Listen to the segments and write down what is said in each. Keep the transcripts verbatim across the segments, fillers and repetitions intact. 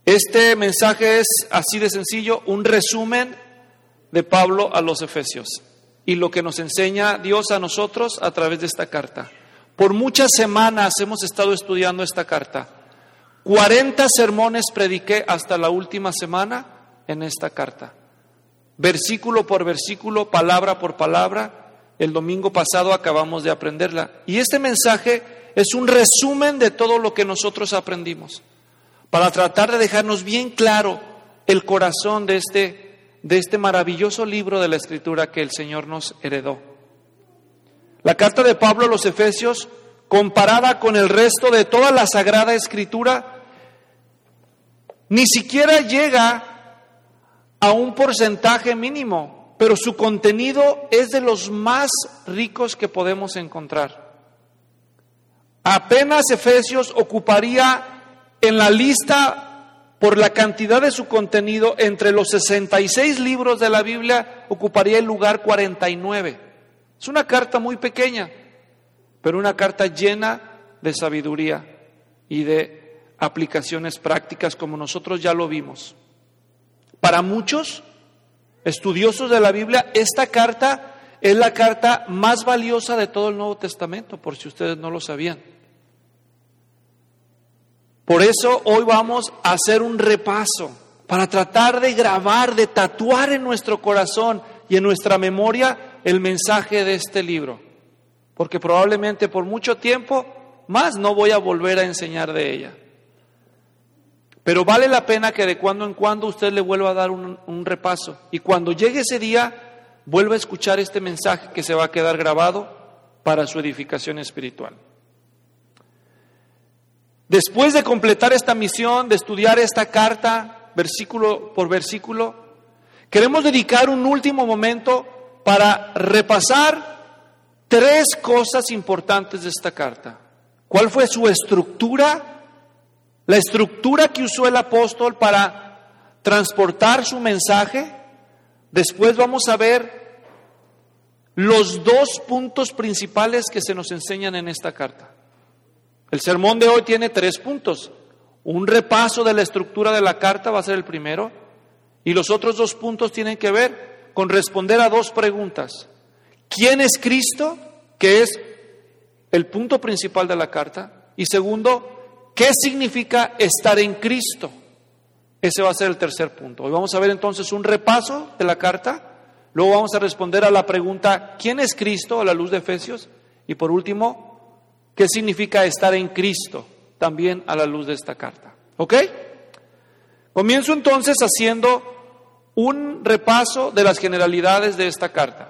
Este mensaje es así de sencillo, un resumen de Pablo a los Efesios y lo que nos enseña Dios a nosotros a través de esta carta. Por muchas semanas hemos estado estudiando esta carta. cuarenta sermones prediqué hasta la última semana en esta carta. Versículo por versículo, palabra por palabra. El domingo pasado acabamos de aprenderla. Y este mensaje es un resumen de todo lo que nosotros aprendimos, para tratar de dejarnos bien claro el corazón de este, de este maravilloso libro de la Escritura que el Señor nos heredó. La carta de Pablo a los Efesios, comparada con el resto de toda la Sagrada Escritura, ni siquiera llega a un porcentaje mínimo, pero su contenido es de los más ricos que podemos encontrar. Apenas Efesios ocuparía en la lista, por la cantidad de su contenido, entre los sesenta y seis libros de la Biblia, ocuparía el lugar cuarenta y nueve. Es una carta muy pequeña, pero una carta llena de sabiduría y de aplicaciones prácticas, como nosotros ya lo vimos. Para muchos estudiosos de la Biblia, esta carta es la carta más valiosa de todo el Nuevo Testamento, por si ustedes no lo sabían. Por eso hoy vamos a hacer un repaso para tratar de grabar, de tatuar en nuestro corazón y en nuestra memoria el mensaje de este libro, porque probablemente por mucho tiempo más no voy a volver a enseñar de ella. Pero vale la pena que de cuando en cuando usted le vuelva a dar un, un repaso, y cuando llegue ese día vuelva a escuchar este mensaje que se va a quedar grabado para su edificación espiritual. Después de completar esta misión, de estudiar esta carta versículo por versículo, queremos dedicar un último momento para repasar tres cosas importantes de esta carta. ¿Cuál fue su estructura? La estructura que usó el apóstol para transportar su mensaje. Después vamos a ver los dos puntos principales que se nos enseñan en esta carta. El sermón de hoy tiene tres puntos. Un repaso de la estructura de la carta va a ser el primero, y los otros dos puntos tienen que ver con responder a dos preguntas. ¿Quién es Cristo?, que es el punto principal de la carta. Y segundo, ¿qué significa estar en Cristo? Ese va a ser el tercer punto. Hoy vamos a ver entonces un repaso de la carta. Luego vamos a responder a la pregunta ¿quién es Cristo?, a la luz de Efesios. Y por último, ¿qué significa estar en Cristo?, también a la luz de esta carta. ¿Ok? Comienzo entonces haciendo un repaso de las generalidades de esta carta.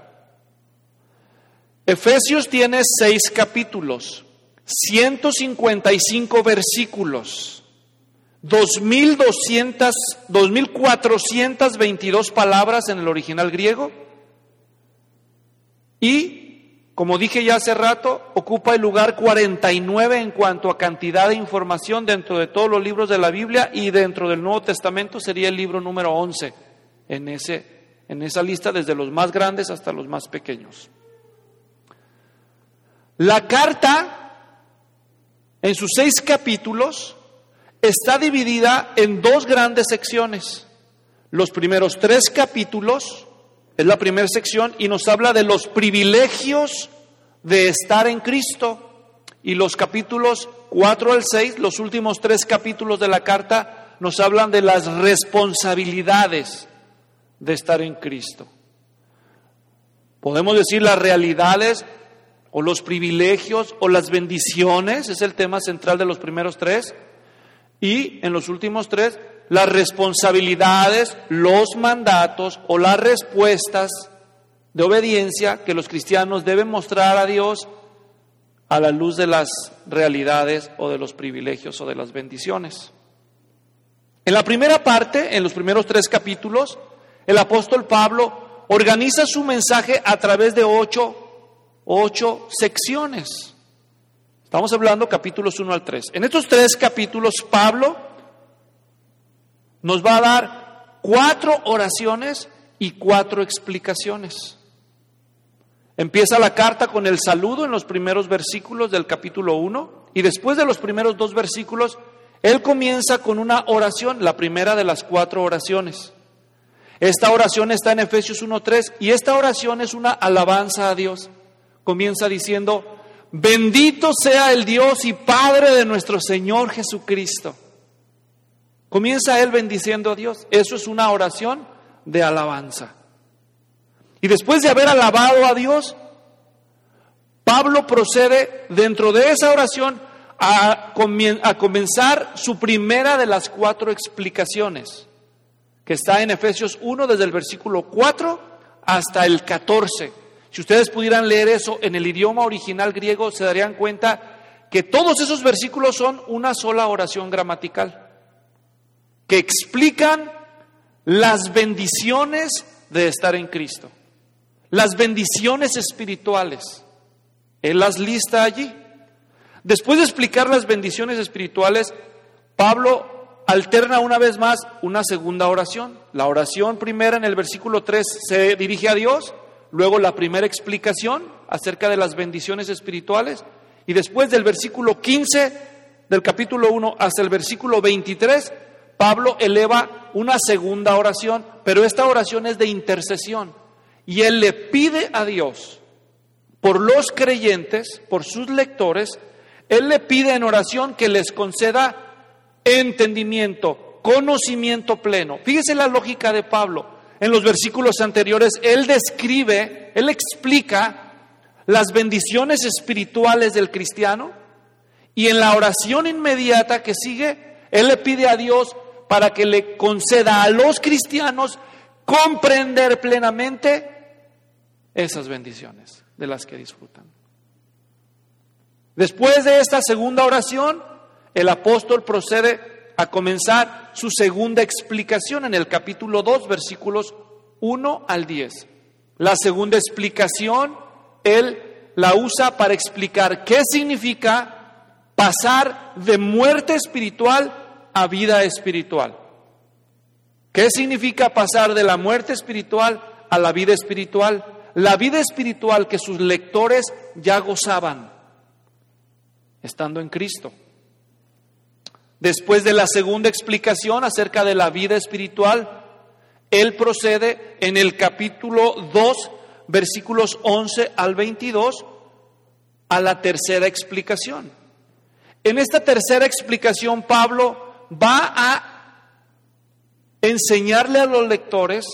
Efesios tiene seis capítulos, ciento cincuenta y cinco versículos, dos mil doscientas, dos mil cuatrocientas veintidós palabras en el original griego, y, como dije ya hace rato, ocupa el lugar cuarenta y nueve en cuanto a cantidad de información dentro de todos los libros de la Biblia, y dentro del Nuevo Testamento sería el libro número once en, ese, en esa lista, desde los más grandes hasta los más pequeños. La carta, en sus seis capítulos, está dividida en dos grandes secciones. Los primeros tres capítulos es la primera sección y nos habla de los privilegios de estar en Cristo. Y los capítulos cuatro al seis, los últimos tres capítulos de la carta, nos hablan de las responsabilidades de estar en Cristo. Podemos decir las realidades o los privilegios o las bendiciones, es el tema central de los primeros tres. Y en los últimos tres, las responsabilidades, los mandatos o las respuestas de obediencia que los cristianos deben mostrar a Dios a la luz de las realidades o de los privilegios o de las bendiciones. En la primera parte, en los primeros tres capítulos, el apóstol Pablo organiza su mensaje a través de ocho Ocho secciones. Estamos hablando capítulos uno al tres. En estos tres capítulos, Pablo nos va a dar cuatro oraciones y cuatro explicaciones. Empieza la carta con el saludo en los primeros versículos del capítulo uno, y después de los primeros dos versículos, Él comienza con una oración, la primera de las cuatro oraciones. Esta oración está en Efesios uno tres y esta oración es una alabanza a Dios. Comienza diciendo: bendito sea el Dios y Padre de nuestro Señor Jesucristo. Comienza él bendiciendo a Dios. Eso es una oración de alabanza. Y después de haber alabado a Dios, Pablo procede dentro de esa oración a, a comenzar su primera de las cuatro explicaciones, que está en Efesios uno desde el versículo cuatro hasta el catorce. Si ustedes pudieran leer eso en el idioma original griego, se darían cuenta que todos esos versículos son una sola oración gramatical, que explican las bendiciones de estar en Cristo, las bendiciones espirituales. Él las lista allí. Después de explicar las bendiciones espirituales, Pablo alterna una vez más una segunda oración. La oración primera en el versículo tres se dirige a Dios, luego la primera explicación acerca de las bendiciones espirituales, y después del versículo quince del capítulo uno hasta el versículo veintitrés, Pablo eleva una segunda oración, pero esta oración es de intercesión, y él le pide a Dios por los creyentes, por sus lectores, él le pide en oración que les conceda entendimiento, conocimiento pleno. Fíjese la lógica de Pablo. En los versículos anteriores, él describe, él explica las bendiciones espirituales del cristiano, y en la oración inmediata que sigue, él le pide a Dios para que le conceda a los cristianos comprender plenamente esas bendiciones de las que disfrutan. Después de esta segunda oración, el apóstol procede a comenzar su segunda explicación en el capítulo dos, versículos uno al diez. La segunda explicación, él la usa para explicar qué significa pasar de muerte espiritual a vida espiritual. ¿Qué significa pasar de la muerte espiritual a la vida espiritual? La vida espiritual que sus lectores ya gozaban estando en Cristo. Después de la segunda explicación acerca de la vida espiritual, él procede en el capítulo dos, versículos once al veintidós, a la tercera explicación. En esta tercera explicación, Pablo va a enseñarle a los lectores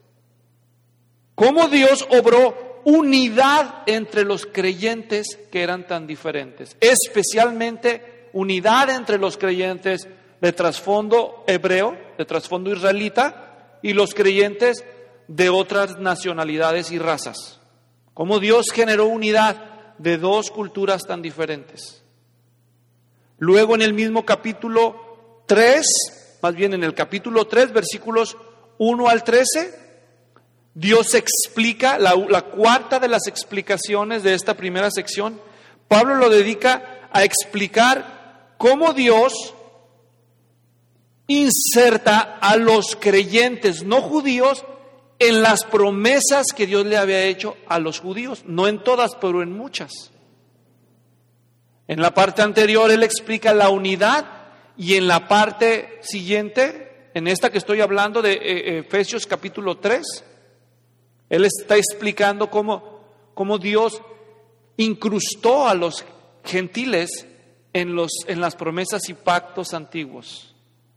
cómo Dios obró unidad entre los creyentes que eran tan diferentes, especialmente unidad entre los creyentes de trasfondo hebreo, de trasfondo israelita, y los creyentes de otras nacionalidades y razas. Cómo Dios generó unidad de dos culturas tan diferentes. Luego en el mismo capítulo tres, más bien en el capítulo tres, versículos uno al trece, Dios explica, la, la cuarta de las explicaciones de esta primera sección, Pablo lo dedica a explicar cómo Dios inserta a los creyentes no judíos en las promesas que Dios le había hecho a los judíos, no en todas, pero en muchas. En la parte anterior él explica la unidad, y en la parte siguiente, en esta que estoy hablando de eh, Efesios capítulo tres, él está explicando cómo, cómo Dios incrustó a los gentiles en, los, en las promesas y pactos antiguos.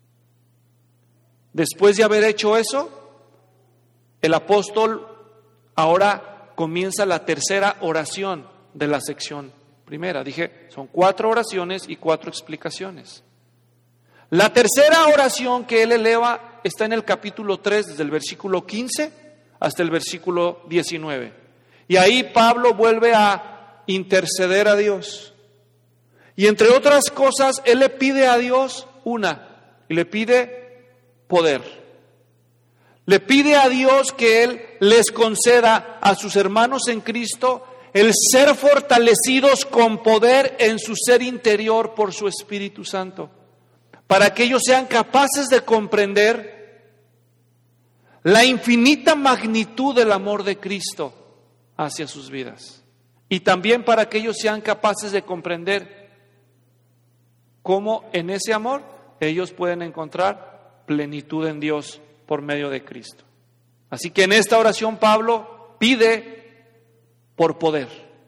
Después de haber hecho eso, el apóstol ahora comienza la tercera oración de la sección primera. Dije, son cuatro oraciones y cuatro explicaciones. La tercera oración que él eleva está en el capítulo tres, desde el versículo quince hasta el versículo diecinueve. Y ahí Pablo vuelve a interceder a Dios. Y entre otras cosas, él le pide a Dios una, y le pide poder. Le pide a Dios que Él les conceda a sus hermanos en Cristo el ser fortalecidos con poder en su ser interior por su Espíritu Santo, para que ellos sean capaces de comprender la infinita magnitud del amor de Cristo hacia sus vidas, y también para que ellos sean capaces de comprender cómo en ese amor ellos pueden encontrar plenitud en Dios por medio de Cristo. Así que en esta oración Pablo pide por poder.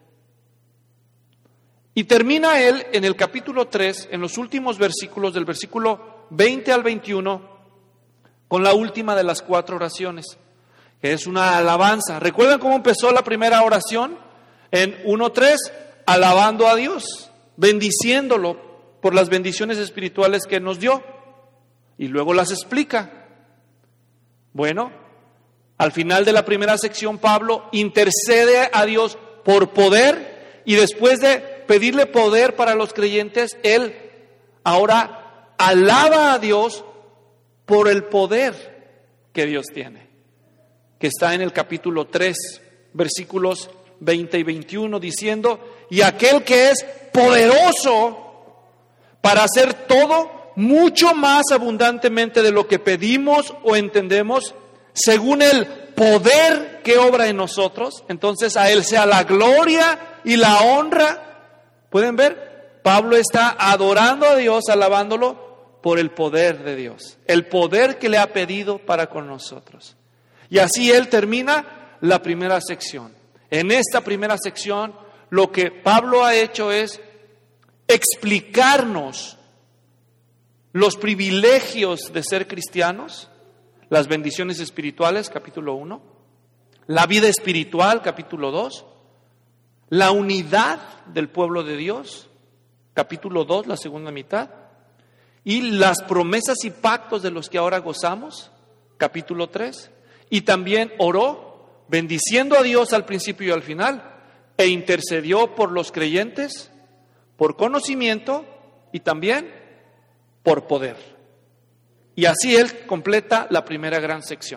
Y termina él en el capítulo tres, en los últimos versículos, del versículo veinte al veintiuno, con la última de las cuatro oraciones, que es una alabanza. ¿Recuerdan cómo empezó la primera oración? En uno tres, alabando a Dios, bendiciéndolo por las bendiciones espirituales que nos dio. Y luego las explica. Bueno, al final de la primera sección, Pablo intercede a Dios por poder, y después de pedirle poder para los creyentes, él ahora alaba a Dios por el poder que Dios tiene, que está en el capítulo tres, versículos veinte y veintiuno, diciendo: y aquel que es poderoso para hacer todo mucho más abundantemente de lo que pedimos o entendemos, según el poder que obra en nosotros. Entonces a Él sea la gloria y la honra. ¿Pueden ver? Pablo está adorando a Dios, alabándolo por el poder de Dios, el poder que le ha pedido para con nosotros. Y así él termina la primera sección. En esta primera sección, lo que Pablo ha hecho es explicarnos los privilegios de ser cristianos, las bendiciones espirituales, capítulo uno, la vida espiritual, capítulo dos, la unidad del pueblo de Dios, capítulo dos, la segunda mitad, y las promesas y pactos de los que ahora gozamos, capítulo tres, y también oró bendiciendo a Dios al principio y al final, e intercedió por los creyentes, por conocimiento y también por poder. Y así él completa la primera gran sección,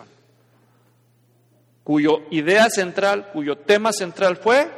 cuyo idea central, cuyo tema central fue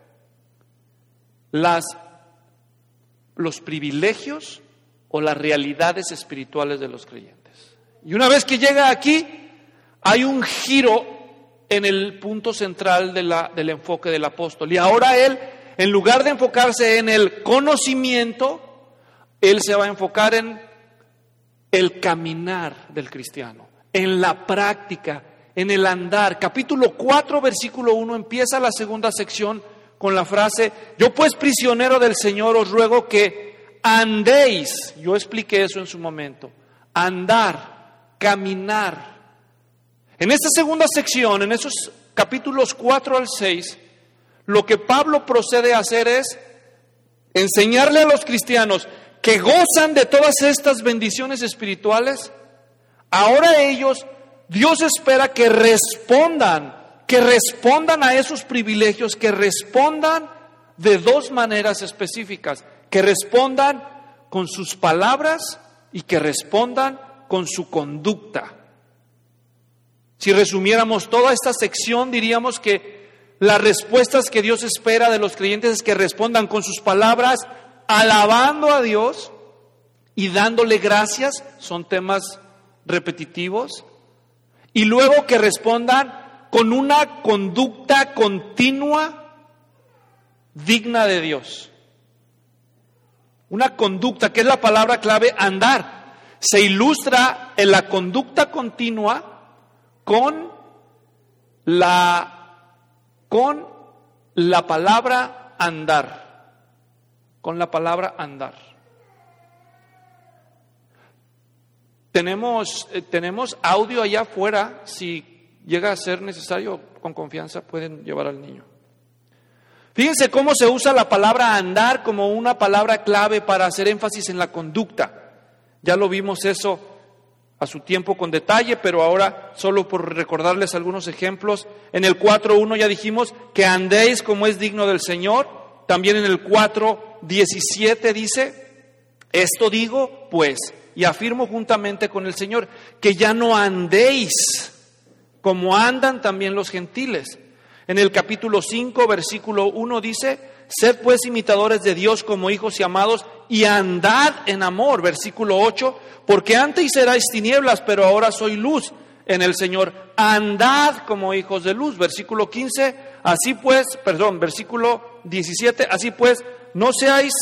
las, los privilegios o las realidades espirituales de los creyentes. Y una vez que llega aquí, hay un giro en el punto central de la, del enfoque del apóstol. Y ahora él, en lugar de enfocarse en el conocimiento, él se va a enfocar en el caminar del cristiano, en la práctica, en el andar. Capítulo cuatro, versículo uno, empieza la segunda sección con la frase: yo pues, prisionero del Señor, os ruego que andéis. Yo expliqué eso en su momento. Andar, caminar. En esta segunda sección, en esos capítulos cuatro al seis, lo que Pablo procede a hacer es enseñarle a los cristianos que gozan de todas estas bendiciones espirituales. Ahora ellos, Dios espera que respondan, que respondan a esos privilegios, que respondan de dos maneras específicas, que respondan con sus palabras y que respondan con su conducta. Si resumiéramos toda esta sección, diríamos que las respuestas que Dios espera de los creyentes es que respondan con sus palabras, alabando a Dios y dándole gracias, son temas repetitivos, y luego que respondan con una conducta continua digna de Dios. Una conducta, que es la palabra clave, andar, se ilustra en la conducta continua con la, con la palabra andar, con la palabra andar. Tenemos, eh, tenemos audio allá afuera, si llega a ser necesario, con confianza pueden llevar al niño. Fíjense cómo se usa la palabra andar como una palabra clave para hacer énfasis en la conducta. Ya lo vimos eso a su tiempo con detalle, pero ahora solo por recordarles algunos ejemplos. En el cuatro uno ya dijimos que andéis como es digno del Señor. También en el cuatro diecisiete dice: esto digo pues, y afirmo juntamente con el Señor, que ya no andéis como andan también los gentiles. En el capítulo cinco, versículo uno dice: sed pues imitadores de Dios como hijos y amados, y andad en amor. Versículo ocho: porque antes erais tinieblas, pero ahora soy luz en el Señor. Andad como hijos de luz. Versículo quince: así pues, perdón, versículo diecisiete: así pues, no seáis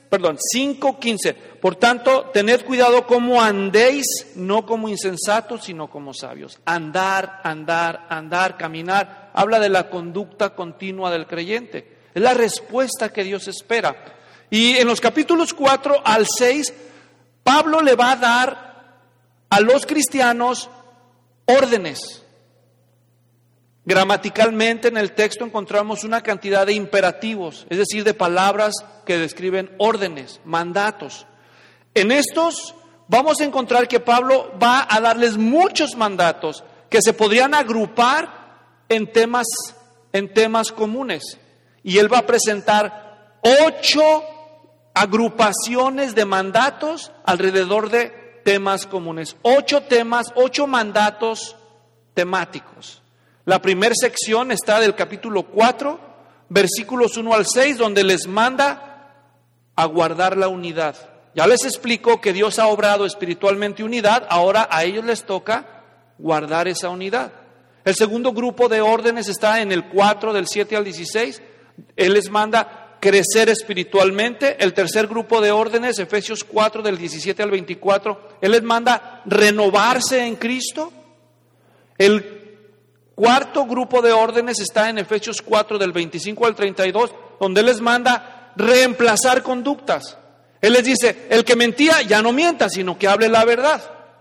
perdón, cinco quince. Por tanto, tened cuidado cómo andéis, no como insensatos, sino como sabios. Andar, andar, andar, caminar. Habla de la conducta continua del creyente. Es la respuesta que Dios espera. Y en los capítulos cuatro al seis, Pablo le va a dar a los cristianos órdenes. Gramaticalmente en el texto encontramos una cantidad de imperativos, es decir, de palabras que describen órdenes, mandatos. En estos vamos a encontrar que Pablo va a darles muchos mandatos que se podrían agrupar en temas, en temas comunes. Y él va a presentar ocho agrupaciones de mandatos alrededor de temas comunes. Ocho temas, ocho mandatos temáticos. La primera sección está del capítulo cuatro, versículos uno al seis, donde les manda a guardar la unidad. Ya les explico que Dios ha obrado espiritualmente unidad, ahora a ellos les toca guardar esa unidad. El segundo grupo de órdenes está en el cuatro, del siete al dieciséis. Él les manda crecer espiritualmente. El tercer grupo de órdenes, Efesios cuatro, del diecisiete al veinticuatro, Él les manda renovarse en Cristo. El cuarto grupo de órdenes está en Efesios cuatro, del veinticinco al treinta y dos, donde Él les manda reemplazar conductas. Él les dice, el que mentía ya no mienta, sino que hable la verdad.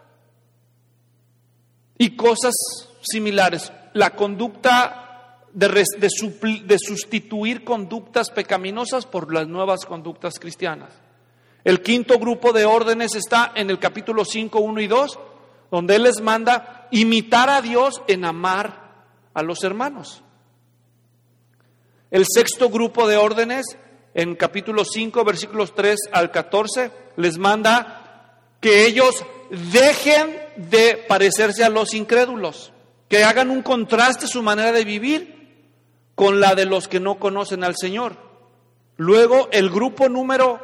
Y cosas similares. La conducta de, res, de, supl, de sustituir conductas pecaminosas por las nuevas conductas cristianas. El quinto grupo de órdenes está en el capítulo cinco, uno y dos, donde Él les manda imitar a Dios en amar a los hermanos. El sexto grupo de órdenes, en capítulo cinco, versículos tres al catorce, les manda que ellos dejen de parecerse a los incrédulos, que hagan un contraste su manera de vivir con la de los que no conocen al Señor. Luego, el grupo número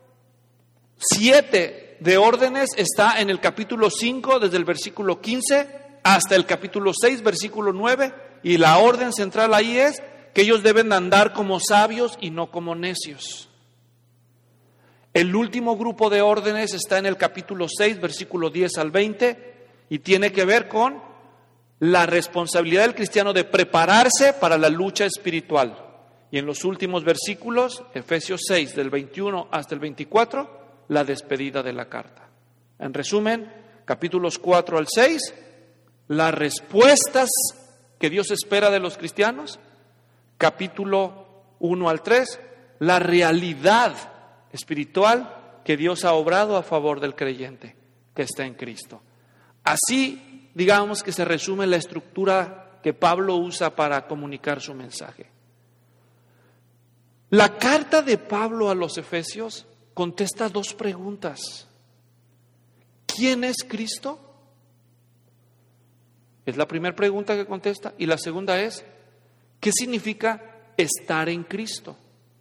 siete de órdenes está en el capítulo cinco, desde el versículo quince hasta el capítulo seis, versículo nueve, y la orden central ahí es que ellos deben andar como sabios y no como necios. El último grupo de órdenes está en el capítulo seis, versículo diez al veinte, y tiene que ver con la responsabilidad del cristiano de prepararse para la lucha espiritual. Y en los últimos versículos, Efesios seis, del veintiuno hasta el veinticuatro, la despedida de la carta. En resumen, capítulos cuatro al seis, las respuestas que Dios espera de los cristianos. Capítulo uno al tres, la realidad espiritual que Dios ha obrado a favor del creyente que está en Cristo. Así, digamos que se resume la estructura que Pablo usa para comunicar su mensaje. La carta de Pablo a los Efesios contesta dos preguntas. ¿Quién es Cristo? Es la primera pregunta que contesta. Y la segunda es, ¿qué significa estar en Cristo?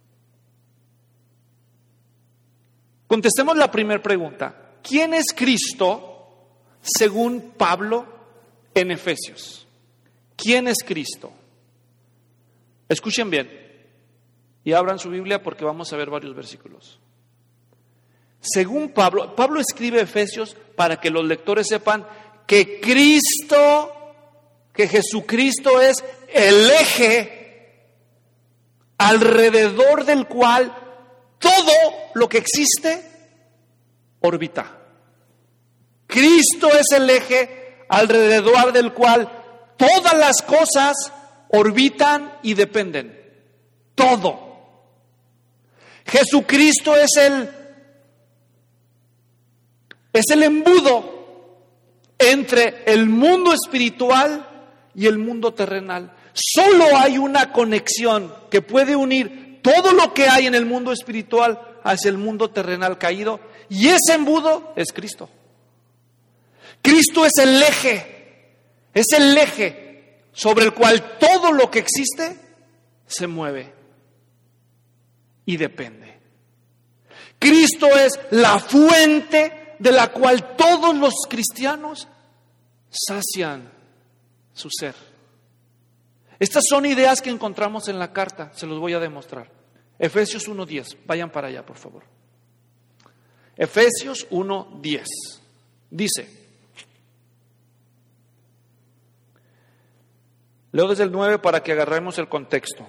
Contestemos la primera pregunta. ¿Quién es Cristo según Pablo en Efesios? ¿Quién es Cristo? Escuchen bien y abran su Biblia porque vamos a ver varios versículos. Según Pablo, Pablo escribe Efesios para que los lectores sepan que Cristo, que Jesucristo es el eje alrededor del cual todo lo que existe orbita. Cristo es el eje alrededor del cual todas las cosas orbitan y dependen. Todo. Jesucristo es el es el embudo entre el mundo espiritual y el mundo terrenal. Solo hay una conexión que puede unir todo lo que hay en el mundo espiritual hacia el mundo terrenal caído, y ese embudo es Cristo. Cristo es el eje, es el eje sobre el cual todo lo que existe se mueve y depende. Cristo es la fuente de la cual todos los cristianos sacian su ser. Estas son ideas que encontramos en la carta, se los voy a demostrar. Efesios uno diez, vayan para allá, por favor. Efesios uno diez. Dice, leo desde el nueve para que agarremos el contexto.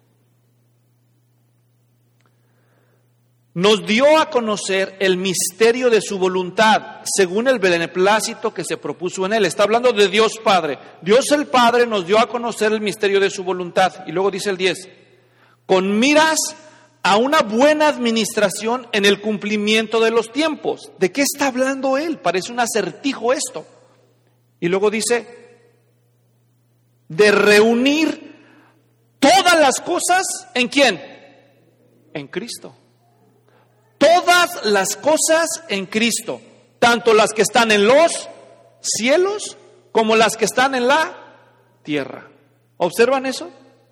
Nos dio a conocer el misterio de su voluntad, según el beneplácito que se propuso en él. Está hablando de Dios Padre. Dios el Padre nos dio a conocer el misterio de su voluntad. Y luego dice el diez, con miras a una buena administración en el cumplimiento de los tiempos. ¿De qué está hablando él? Parece un acertijo esto. Y luego dice, de reunir todas las cosas, ¿en quién? En Cristo. Todas las cosas en Cristo, tanto las que están en los cielos como las que están en la tierra. ¿Observan eso?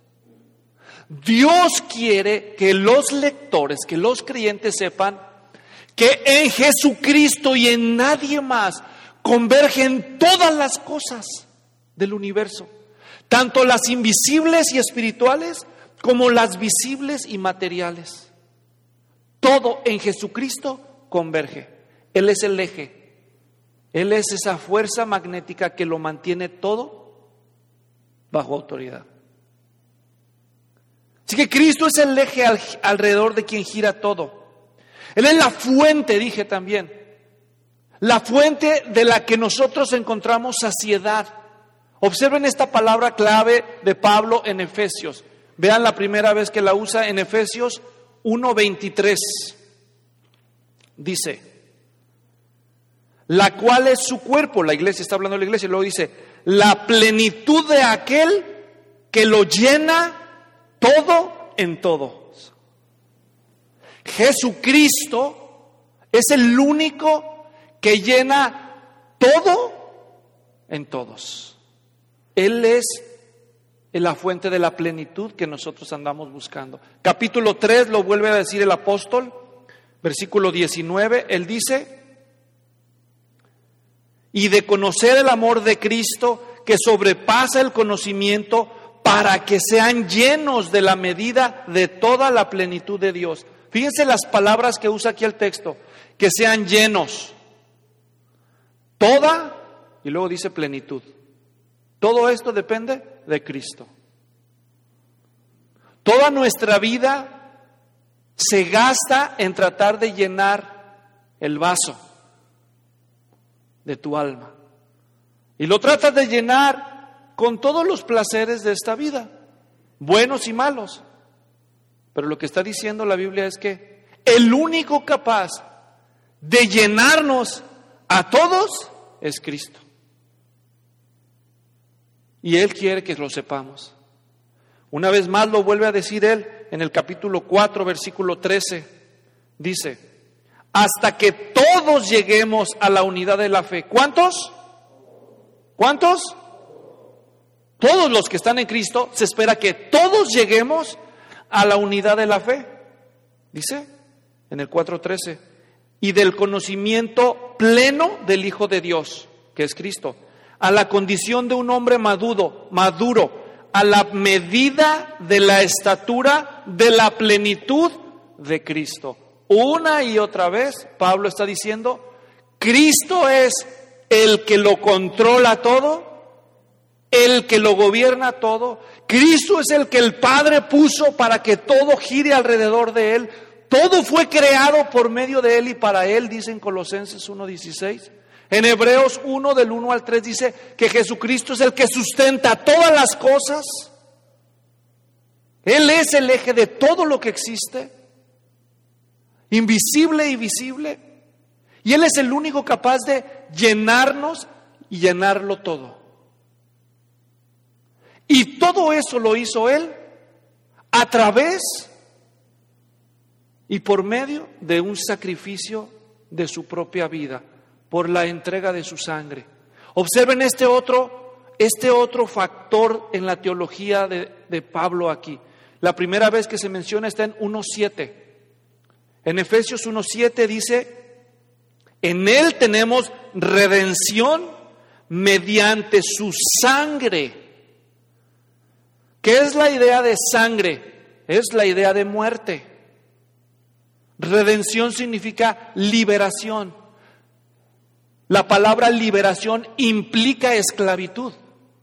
Dios quiere que los lectores, que los creyentes sepan que en Jesucristo y en nadie más convergen todas las cosas del universo, tanto las invisibles y espirituales como las visibles y materiales. Todo en Jesucristo converge. Él es el eje. Él es esa fuerza magnética que lo mantiene todo bajo autoridad. Así que Cristo es el eje al, alrededor de quien gira todo. Él es la fuente, dije también. La fuente de la que nosotros encontramos saciedad. Observen esta palabra clave de Pablo en Efesios. Vean la primera vez que la usa en Efesios uno veintitrés. Dice, la cual es su cuerpo, la iglesia, está hablando de la iglesia, y luego dice, la plenitud de aquel que lo llena todo en todos. Jesucristo es el único que llena todo en todos. Él es la fuente de la plenitud que nosotros andamos buscando. Capítulo tres lo vuelve a decir el apóstol, versículo diecinueve, él dice, y de conocer el amor de Cristo que sobrepasa el conocimiento, para que sean llenos de la medida de toda la plenitud de Dios. Fíjense las palabras que usa aquí el texto, que sean llenos, toda, y luego dice plenitud. Todo esto depende de Cristo. Toda nuestra vida se gasta en tratar de llenar el vaso de tu alma. Y lo tratas de llenar con todos los placeres de esta vida, buenos y malos. Pero lo que está diciendo la Biblia es que el único capaz de llenarnos a todos es Cristo. Y Él quiere que lo sepamos. Una vez más lo vuelve a decir Él en el capítulo cuatro, versículo trece. Dice, hasta que todos lleguemos a la unidad de la fe. ¿Cuántos? ¿Cuántos? Todos los que están en Cristo, se espera que todos lleguemos a la unidad de la fe. Dice en el cuatro trece, y del conocimiento pleno del Hijo de Dios, que es Cristo, a la condición de un hombre maduro, maduro, a la medida de la estatura de la plenitud de Cristo. Una y otra vez Pablo está diciendo, Cristo es el que lo controla todo, el que lo gobierna todo. Cristo es el que el Padre puso para que todo gire alrededor de Él. Todo fue creado por medio de Él y para Él, dice en Colosenses uno dieciséis. En Hebreos uno del uno al tres dice que Jesucristo es el que sustenta todas las cosas. Él es el eje de todo lo que existe, invisible y visible. Y Él es el único capaz de llenarnos y llenarlo todo. Y todo eso lo hizo Él a través y por medio de un sacrificio de su propia vida, por la entrega de su sangre. Observen este otro, este otro factor en la teología de, de Pablo aquí. La primera vez que se menciona está en uno siete. En Efesios uno siete dice, en Él tenemos redención mediante su sangre. ¿Qué es la idea de sangre? Es la idea de muerte. Redención significa liberación. La palabra liberación implica esclavitud,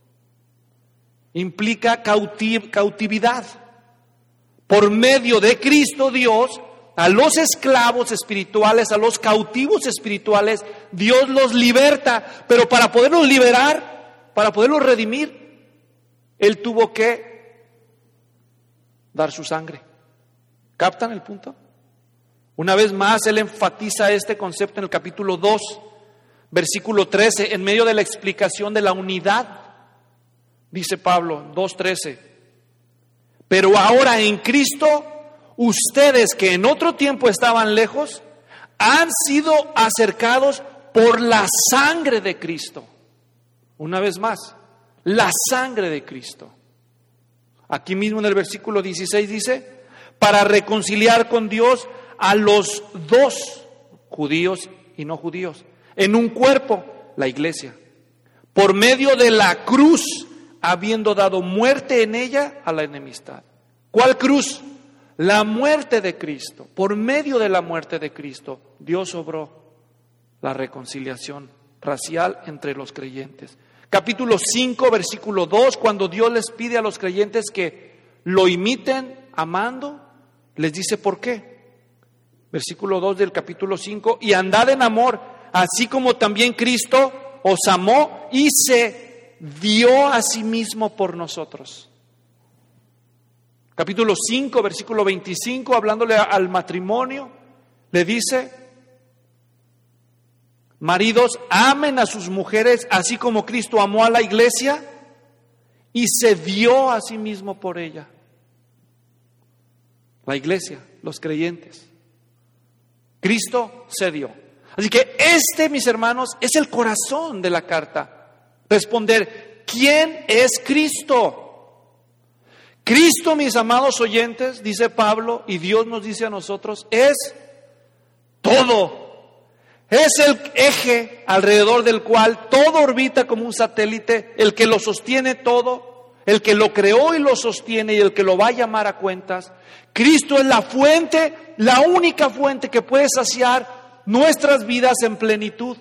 implica cautiv- cautividad. Por medio de Cristo Dios, a los esclavos espirituales, a los cautivos espirituales, Dios los liberta. Pero para poderlos liberar, para poderlos redimir, Él tuvo que dar su sangre. ¿Captan el punto? Una vez más, Él enfatiza este concepto en el capítulo dos, versículo trece, en medio de la explicación de la unidad. Dice Pablo, dos trece, pero ahora en Cristo, ustedes que en otro tiempo estaban lejos, han sido acercados por la sangre de Cristo. Una vez más, la sangre de Cristo. Aquí mismo en el versículo dieciséis dice, para reconciliar con Dios a los dos, judíos y no judíos, en un cuerpo, la iglesia, por medio de la cruz, habiendo dado muerte en ella a la enemistad. ¿Cuál cruz? La muerte de Cristo. Por medio de la muerte de Cristo, Dios obró la reconciliación racial entre los creyentes. Capítulo cinco, versículo dos, cuando Dios les pide a los creyentes que lo imiten amando, les dice por qué. Versículo dos del capítulo cinco, y andad en amor, así como también Cristo os amó y se dio a sí mismo por nosotros. Capítulo cinco, versículo veinticinco, hablándole al matrimonio, le dice, maridos, amen a sus mujeres, así como Cristo amó a la iglesia y se dio a sí mismo por ella. La iglesia, los creyentes. Cristo se dio. Así que este, mis hermanos, es el corazón de la carta. Responder, ¿quién es Cristo? Cristo, mis amados oyentes, dice Pablo, y Dios nos dice a nosotros, es todo. Es el eje alrededor del cual todo orbita como un satélite, el que lo sostiene todo, el que lo creó y lo sostiene y el que lo va a llamar a cuentas. Cristo es la fuente, la única fuente que puede saciar nuestras vidas en plenitud.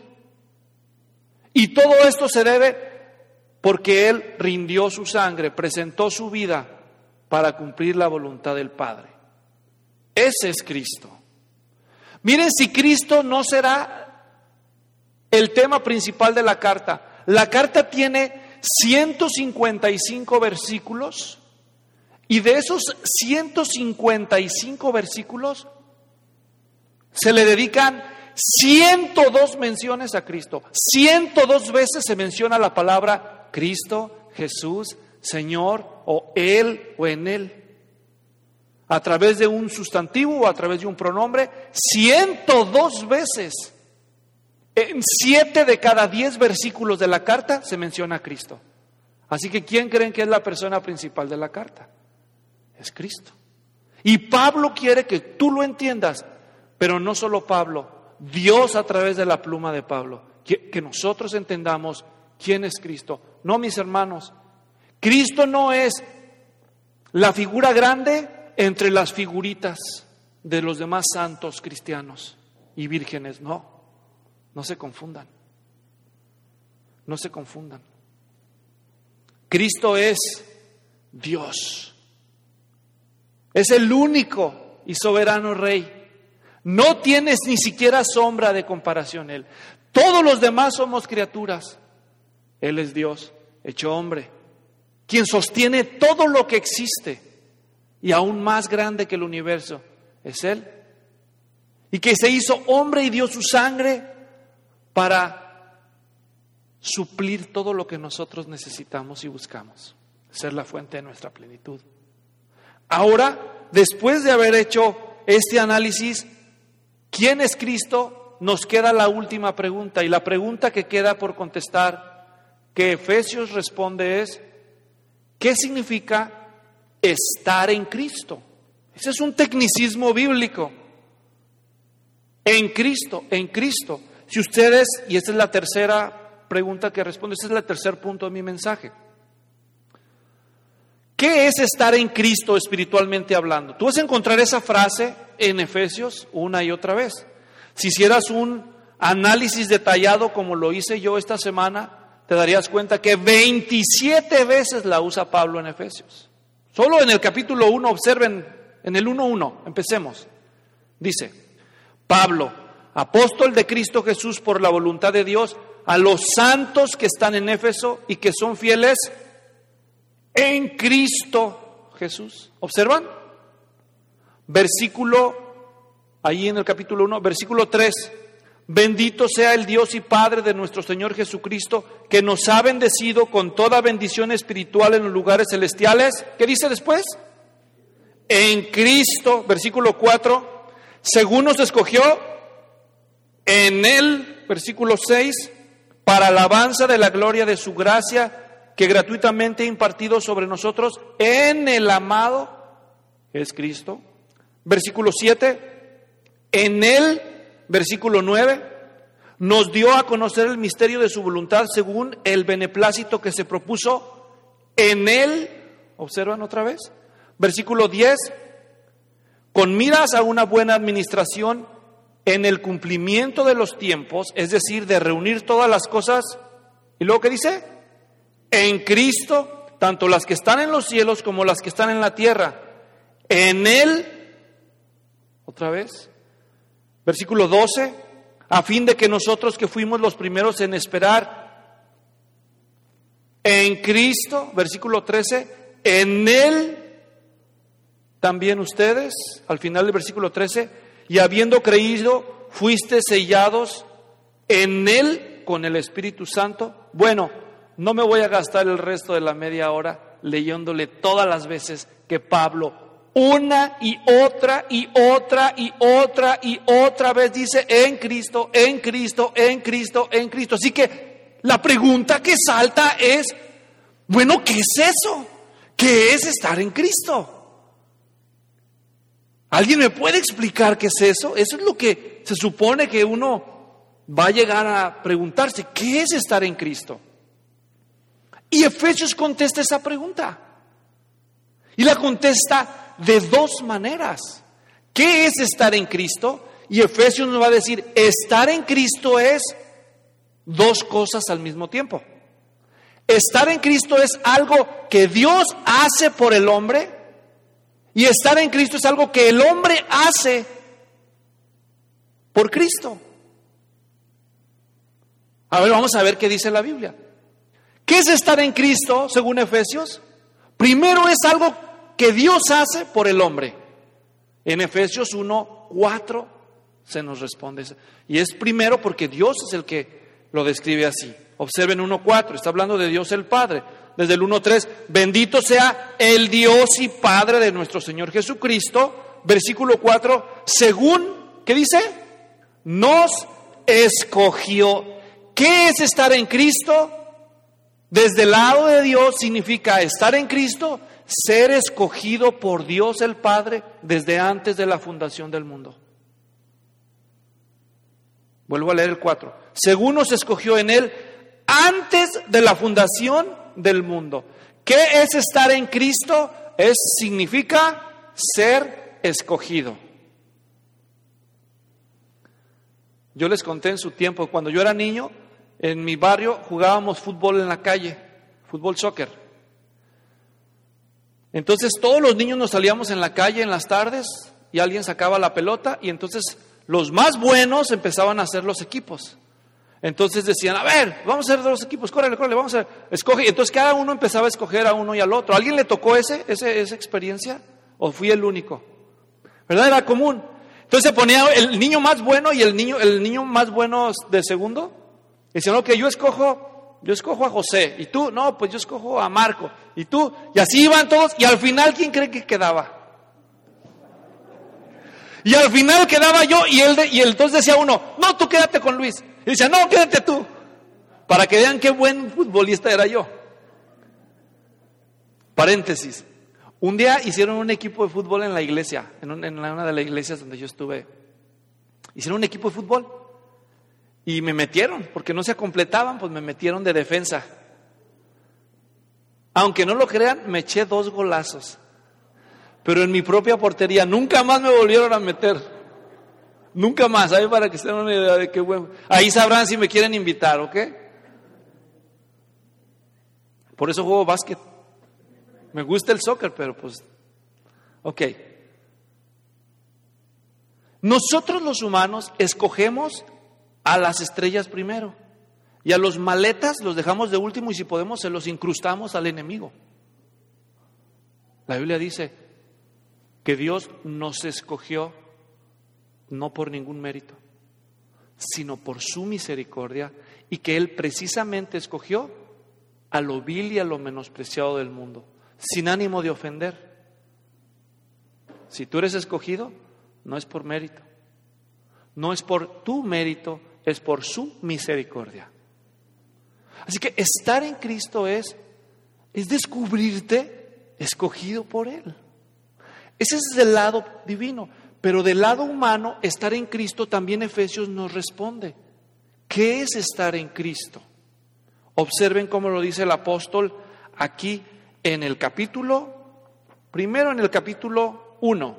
Y todo esto se debe porque Él rindió su sangre, presentó su vida para cumplir la voluntad del Padre. Ese es Cristo. Miren, si Cristo no será el tema principal de la carta. La carta tiene ciento cincuenta y cinco versículos y de esos ciento cincuenta y cinco versículos se le dedican ciento dos menciones a Cristo. ciento dos veces se menciona la palabra Cristo, Jesús, Señor, o Él, o en Él. A través de un sustantivo o a través de un pronombre, ciento dos veces. En siete de cada diez versículos de la carta se menciona a Cristo. Así que, ¿quién creen que es la persona principal de la carta? Es Cristo. Y Pablo quiere que tú lo entiendas, pero no solo Pablo, Dios a través de la pluma de Pablo, que, que nosotros entendamos quién es Cristo. No, mis hermanos, Cristo no es la figura grande entre las figuritas de los demás santos cristianos y vírgenes. No, no se confundan, no se confundan. Cristo es Dios, es el único y soberano Rey. No tienes ni siquiera sombra de comparación Él. Todos los demás somos criaturas. Él es Dios, hecho hombre, quien sostiene todo lo que existe y aún más grande que el universo es Él. Y que se hizo hombre y dio su sangre para suplir todo lo que nosotros necesitamos y buscamos, ser la fuente de nuestra plenitud. Ahora, después de haber hecho este análisis, ¿quién es Cristo? Nos queda la última pregunta, y la pregunta que queda por contestar, que Efesios responde, es: ¿qué significa estar en Cristo? Ese es un tecnicismo bíblico. En Cristo, en Cristo. Si ustedes, y esta es la tercera pregunta que responde, este es el tercer punto de mi mensaje. ¿Qué es estar en Cristo espiritualmente hablando? Tú vas a encontrar esa frase en Efesios una y otra vez. Si hicieras un análisis detallado como lo hice yo esta semana, te darías cuenta que veintisiete veces la usa Pablo en Efesios. Solo en el capítulo uno, observen, en el uno uno, empecemos. Dice, Pablo, apóstol de Cristo Jesús por la voluntad de Dios, a los santos que están en Éfeso y que son fieles en Cristo Jesús. ¿Observan? Versículo, ahí en el capítulo uno, versículo tres. Bendito sea el Dios y Padre de nuestro Señor Jesucristo, que nos ha bendecido con toda bendición espiritual en los lugares celestiales. ¿Qué dice después? En Cristo, versículo cuatro, según nos escogió en Él, versículo seis, para alabanza de la gloria de su gracia, que gratuitamente ha impartido sobre nosotros en el amado, que es Cristo. Versículo siete, en Él, versículo nueve, nos dio a conocer el misterio de su voluntad según el beneplácito que se propuso en Él. ¿Observan otra vez? Versículo diez, con miras a una buena administración en el cumplimiento de los tiempos, es decir, de reunir todas las cosas. ¿Y luego qué dice? En Cristo, tanto las que están en los cielos como las que están en la tierra. En Él, otra vez, versículo doce, a fin de que nosotros que fuimos los primeros en esperar, en Cristo, versículo trece, en Él también ustedes, al final del versículo trece, y habiendo creído, fuiste sellados en Él con el Espíritu Santo. Bueno, no me voy a gastar el resto de la media hora leyéndole todas las veces que Pablo, una y otra y otra y otra y otra vez dice en Cristo, en Cristo, en Cristo, en Cristo. Así que la pregunta que salta es, bueno, ¿qué es eso? ¿Qué es estar en Cristo? ¿Alguien me puede explicar qué es eso? Eso es lo que se supone que uno va a llegar a preguntarse. ¿Qué es estar en Cristo? Y Efesios contesta esa pregunta. Y la contesta de dos maneras. ¿Qué es estar en Cristo? Y Efesios nos va a decir, estar en Cristo es dos cosas al mismo tiempo. Estar en Cristo es algo que Dios hace por el hombre, y estar en Cristo es algo que el hombre hace por Cristo. A ver, vamos a ver qué dice la Biblia. ¿Qué es estar en Cristo según Efesios? Primero es algo que Dios hace por el hombre. En Efesios uno cuatro se nos responde. Y es primero porque Dios es el que lo describe así. Observen uno cuatro, está hablando de Dios el Padre. Desde el uno tres, bendito sea el Dios y Padre de nuestro Señor Jesucristo. Versículo cuatro, según, ¿qué dice? Nos escogió. ¿Qué es estar en Cristo? Desde el lado de Dios significa estar en Cristo, ser escogido por Dios el Padre desde antes de la fundación del mundo. Vuelvo a leer el cuatro. Según nos escogió en Él antes de la fundación del mundo. ¿Qué es estar en Cristo? Es, significa ser escogido. Yo les conté en su tiempo, cuando yo era niño, en mi barrio jugábamos fútbol en la calle, fútbol soccer. Entonces todos los niños nos salíamos en la calle en las tardes y alguien sacaba la pelota y entonces los más buenos empezaban a hacer los equipos. Entonces decían, a ver, vamos a hacer dos equipos, córrele, córrele, vamos a escoger. Y entonces cada uno empezaba a escoger a uno y al otro. ¿A alguien le tocó ese, ese, esa experiencia? ¿O fui el único? ¿Verdad? Era común. Entonces se ponía el niño más bueno y el niño, el niño más bueno de segundo. Y decían, ok, yo escojo, yo escojo a José. Y tú, no, pues yo escojo a Marco. Y tú, y así iban todos. Y al final, ¿quién cree que quedaba? Y al final quedaba yo y él, de, y entonces decía uno, no, tú quédate con Luis. Y decía, no, quédate tú. Para que vean qué buen futbolista era yo. Paréntesis. Un día hicieron un equipo de fútbol en la iglesia, en, un, en una de las iglesias donde yo estuve. Hicieron un equipo de fútbol y me metieron, porque no se completaban, pues me metieron de defensa. Aunque no lo crean, me eché dos golazos. Pero en mi propia portería, nunca más me volvieron a meter. Nunca más, ahí para que se den una idea de qué bueno. Ahí sabrán si me quieren invitar, ¿ok? Por eso juego básquet. Me gusta el soccer, pero pues, ok. Nosotros los humanos escogemos a las estrellas primero y a los maletas los dejamos de último y si podemos se los incrustamos al enemigo. La Biblia dice que Dios nos escogió no por ningún mérito, sino por su misericordia y que Él precisamente escogió a lo vil y a lo menospreciado del mundo, sin ánimo de ofender. Si tú eres escogido, no es por mérito, no es por tu mérito, es por su misericordia. Así que estar en Cristo es, es descubrirte escogido por Él. Ese es del lado divino, pero del lado humano, estar en Cristo también Efesios nos responde. ¿Qué es estar en Cristo? Observen cómo lo dice el apóstol aquí en el capítulo, primero en el capítulo uno,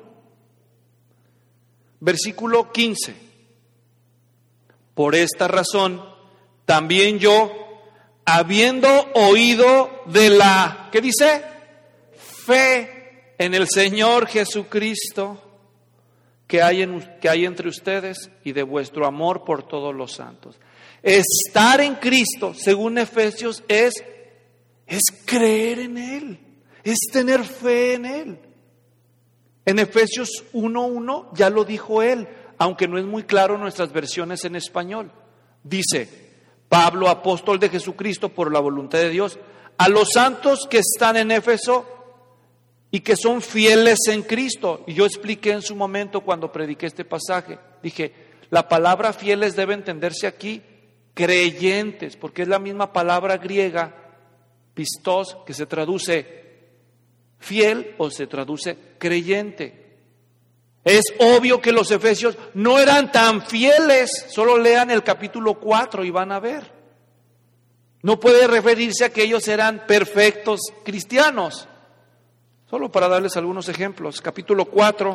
versículo quince. Por esta razón, también yo, habiendo oído de la, ¿qué dice? Fe en el Señor Jesucristo, que hay, en, que hay entre ustedes y de vuestro amor por todos los santos. Estar en Cristo, según Efesios, es, es creer en Él, es tener fe en Él. En Efesios uno uno ya lo dijo Él, aunque no es muy claro en nuestras versiones en español. Dice, Pablo, apóstol de Jesucristo por la voluntad de Dios, a los santos que están en Éfeso y que son fieles en Cristo. Y yo expliqué en su momento cuando prediqué este pasaje, dije, la palabra fieles debe entenderse aquí creyentes, porque es la misma palabra griega, pistos, que se traduce fiel o se traduce creyente. Es obvio que los efesios no eran tan fieles, solo lean el capítulo cuatro y van a ver. No puede referirse a que ellos eran perfectos cristianos. Solo para darles algunos ejemplos, capítulo cuatro,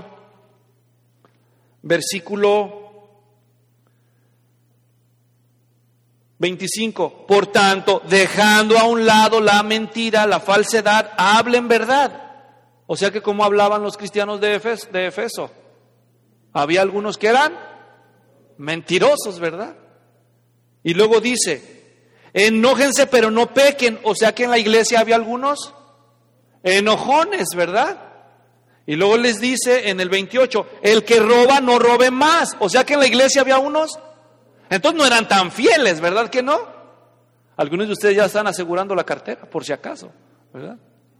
versículo veinticinco. Por tanto, dejando a un lado la mentira, la falsedad, hablen verdad. O sea que como hablaban los cristianos de Efeso, de Efeso, había algunos que eran mentirosos, ¿verdad? Y luego dice, enójense pero no pequen. O sea que en la iglesia había algunos enojones, ¿verdad? Y luego les dice en el veintiocho, el que roba no robe más. O sea que en la iglesia había unos, entonces no eran tan fieles, ¿verdad que no? Algunos de ustedes ya están asegurando la cartera, por si acaso, ¿verdad?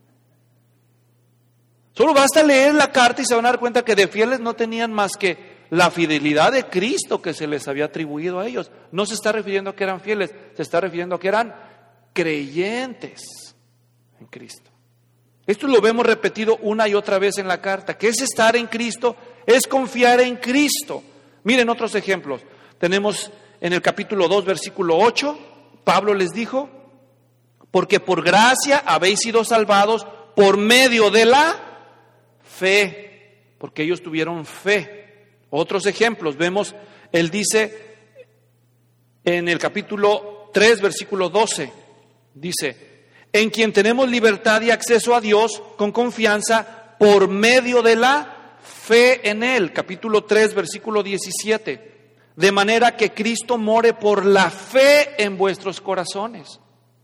Solo basta leer la carta y se van a dar cuenta que de fieles no tenían más que la fidelidad de Cristo que se les había atribuido a ellos. No se está refiriendo a que eran fieles, se está refiriendo a que eran creyentes en Cristo. Esto lo vemos repetido una y otra vez en la carta. ¿Qué es estar en Cristo? Es confiar en Cristo. Miren otros ejemplos. Tenemos en el capítulo dos, versículo ocho, Pablo les dijo, porque por gracia habéis sido salvados por medio de la fe, porque ellos tuvieron fe. Otros ejemplos, vemos, él dice en el capítulo tres, versículo doce, dice, en quien tenemos libertad y acceso a Dios con confianza por medio de la fe en Él. Capítulo tres, versículo diecisiete. De manera que Cristo more por la fe en vuestros corazones.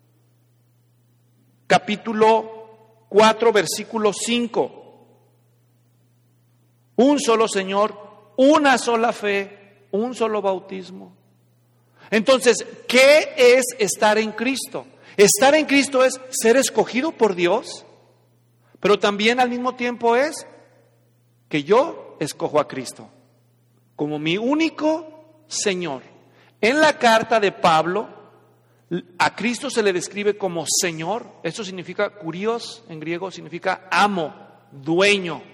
Capítulo cuatro, versículo cinco. Un solo Señor, una sola fe, un solo bautismo. Entonces, ¿qué es estar en Cristo? Estar en Cristo es ser escogido por Dios, pero también al mismo tiempo es que yo escojo a Cristo como mi único Señor. En la carta de Pablo, a Cristo se le describe como Señor. Eso significa, kurios en griego, significa amo, dueño,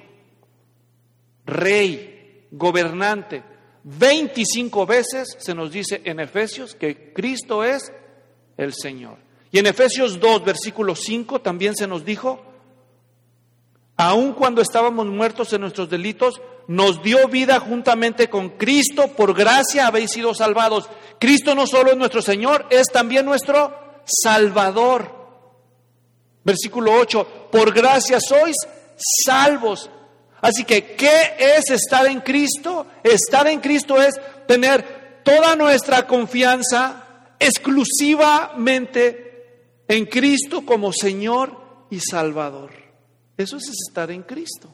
rey, gobernante. veinticinco veces se nos dice en Efesios que Cristo es el Señor. Y en Efesios dos, versículo cinco, también se nos dijo: aun cuando estábamos muertos en nuestros delitos, nos dio vida juntamente con Cristo, por gracia habéis sido salvados. Cristo no solo es nuestro Señor, es también nuestro Salvador. Versículo ocho, por gracia sois salvos. Así que, ¿qué es estar en Cristo? Estar en Cristo es tener toda nuestra confianza exclusivamente en Cristo como Señor y Salvador. Eso es estar en Cristo.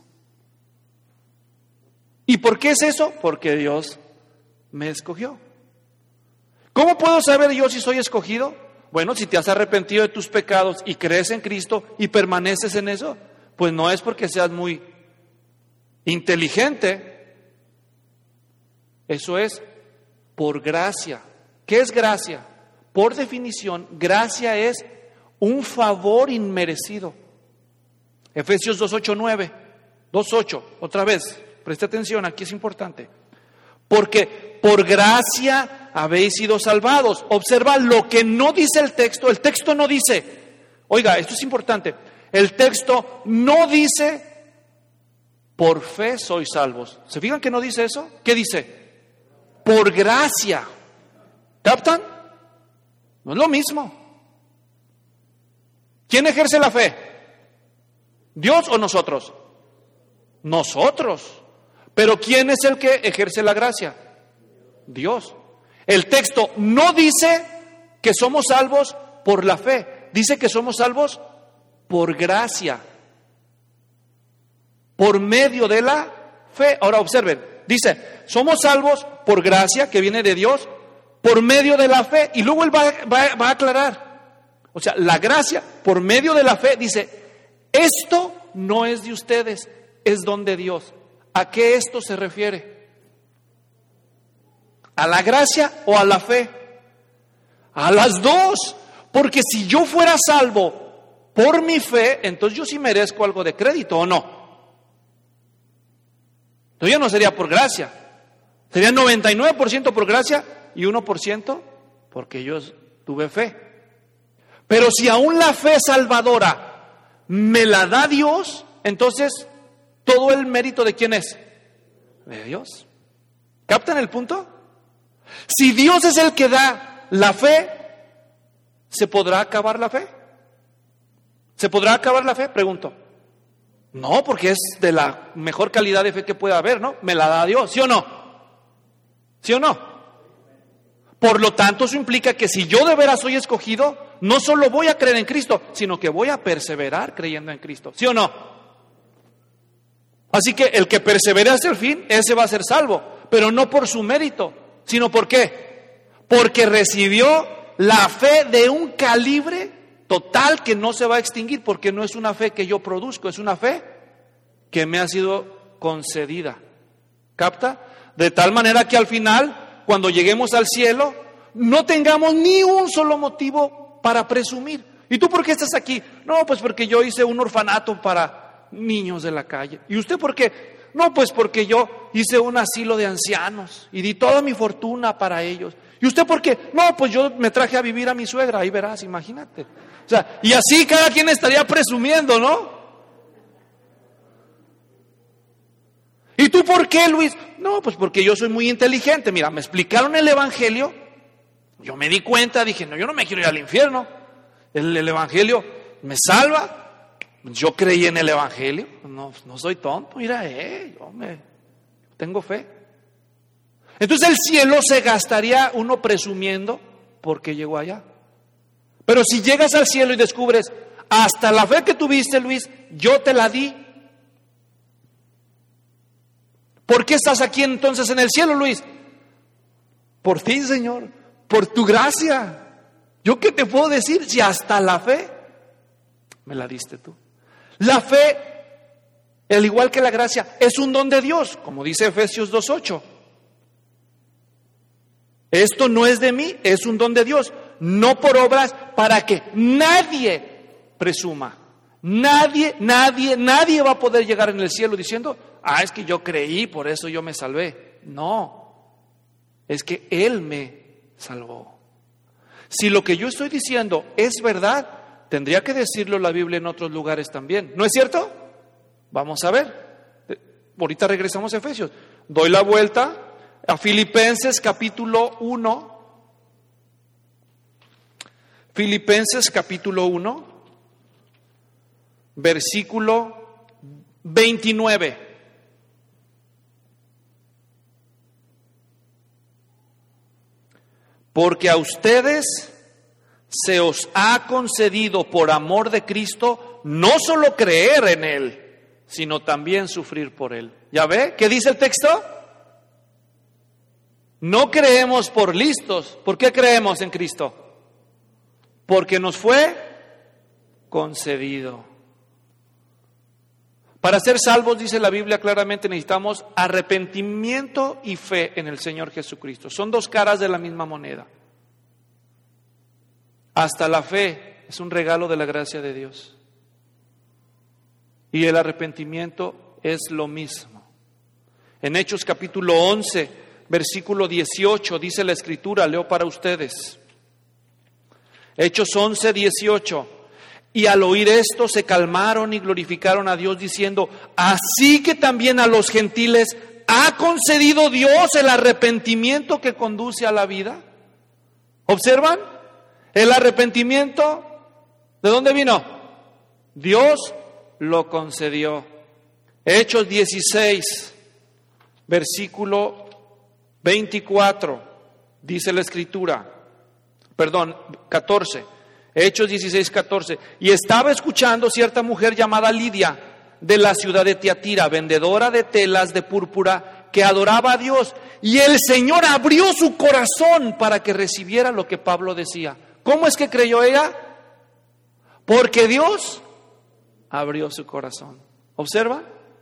¿Y por qué es eso? Porque Dios me escogió. ¿Cómo puedo saber yo si soy escogido? Bueno, si te has arrepentido de tus pecados y crees en Cristo y permaneces en eso, pues no es porque seas muy inteligente. Eso es por gracia. ¿Qué es gracia? Por definición, gracia es un favor inmerecido. Efesios dos, ocho, nueve, dos, ocho, otra vez, preste atención, aquí es importante. Porque por gracia habéis sido salvados. Observa lo que no dice el texto. El texto no dice, oiga, esto es importante, el texto no dice, por fe sois salvos. ¿Se fijan que no dice eso? ¿Qué dice? Por gracia. ¿Captan? No es lo mismo. ¿Quién ejerce la fe? ¿Dios o nosotros? Nosotros. Pero ¿quién es el que ejerce la gracia? Dios. El texto no dice que somos salvos por la fe, dice que somos salvos por gracia, por medio de la fe. Ahora observen, dice, somos salvos por gracia que viene de Dios, por medio de la fe, y luego él va, va, va a aclarar, o sea, la gracia por medio de la fe, dice, esto no es de ustedes, es don de Dios. ¿A qué esto se refiere? ¿A la gracia o a la fe? A las dos, porque si yo fuera salvo por mi fe, entonces yo sí merezco algo de crédito, ¿o no? Entonces ya no sería por gracia, sería noventa y nueve por ciento por gracia y uno por ciento porque yo tuve fe. Pero si aún la fe salvadora me la da Dios, entonces todo el mérito de quién es? De Dios. ¿Captan el punto? Si Dios es el que da la fe, ¿se podrá acabar la fe? ¿Se podrá acabar la fe? Pregunto. No, porque es de la mejor calidad de fe que pueda haber, ¿no? Me la da Dios, ¿sí o no? ¿Sí o no? Por lo tanto, eso implica que si yo de veras soy escogido, no solo voy a creer en Cristo, sino que voy a perseverar creyendo en Cristo, ¿sí o no? Así que el que persevere hasta el fin, ese va a ser salvo, pero no por su mérito, sino ¿por qué? Porque recibió la fe de un calibre total que no se va a extinguir, porque no es una fe que yo produzco, es una fe que me ha sido concedida. ¿Capta? De tal manera que al final, cuando lleguemos al cielo, no tengamos ni un solo motivo para presumir. ¿Y tú por qué estás aquí? No, pues porque yo hice un orfanato para niños de la calle. ¿Y usted por qué? No, pues porque yo hice un asilo de ancianos y di toda mi fortuna para ellos. ¿Y usted por qué? No, pues yo me traje a vivir a mi suegra, ahí verás, imagínate. O sea, y así cada quien estaría presumiendo, ¿no? ¿Y tú por qué, Luis? No, pues porque yo soy muy inteligente. Mira, me explicaron el Evangelio, yo me di cuenta, dije, no, yo no me quiero ir al infierno. El, el Evangelio me salva. Yo creí en el Evangelio, no, no soy tonto, mira, eh, yo me, tengo fe. Entonces el cielo se gastaría uno presumiendo porque llegó allá. Pero si llegas al cielo y descubres, hasta la fe que tuviste, Luis, yo te la di. ¿Por qué estás aquí entonces en el cielo, Luis? Por ti, Señor, por tu gracia. ¿Yo qué te puedo decir si hasta la fe me la diste tú? La fe, al igual que la gracia, es un don de Dios, como dice Efesios dos ocho. Esto no es de mí, es un don de Dios, no por obras, para que nadie presuma. Nadie, nadie, nadie va a poder llegar en el cielo diciendo, ah, es que yo creí, por eso yo me salvé. No, es que Él me salvó. Si lo que yo estoy diciendo es verdad, tendría que decirlo la Biblia en otros lugares también. ¿No es cierto? Vamos a ver. Ahorita regresamos a Efesios. Doy la vuelta a Filipenses capítulo uno. Filipenses capítulo uno, versículo veintinueve. Porque a ustedes se os ha concedido por amor de Cristo no solo creer en Él, sino también sufrir por Él. ¿Ya ve? ¿Qué dice el texto? No creemos por listos. ¿Por qué creemos en Cristo? Porque nos fue concedido. Para ser salvos, dice la Biblia claramente, necesitamos arrepentimiento y fe en el Señor Jesucristo. Son dos caras de la misma moneda. Hasta la fe es un regalo de la gracia de Dios. Y el arrepentimiento es lo mismo. En Hechos capítulo once, versículo dieciocho, dice la Escritura, leo para ustedes. Hechos once, dieciocho. Y al oír esto se calmaron y glorificaron a Dios diciendo, así que también a los gentiles ha concedido Dios el arrepentimiento que conduce a la vida. ¿Observan? El arrepentimiento, ¿de dónde vino? Dios lo concedió. Hechos dieciséis, versículo veinticuatro, dice la Escritura, perdón, catorce. Hechos dieciséis, catorce. Y estaba escuchando cierta mujer llamada Lidia, de la ciudad de Tiatira, vendedora de telas de púrpura, que adoraba a Dios. Y el Señor abrió su corazón para que recibiera lo que Pablo decía. ¿Cómo es que creyó ella? Porque Dios abrió su corazón. ¿Observa?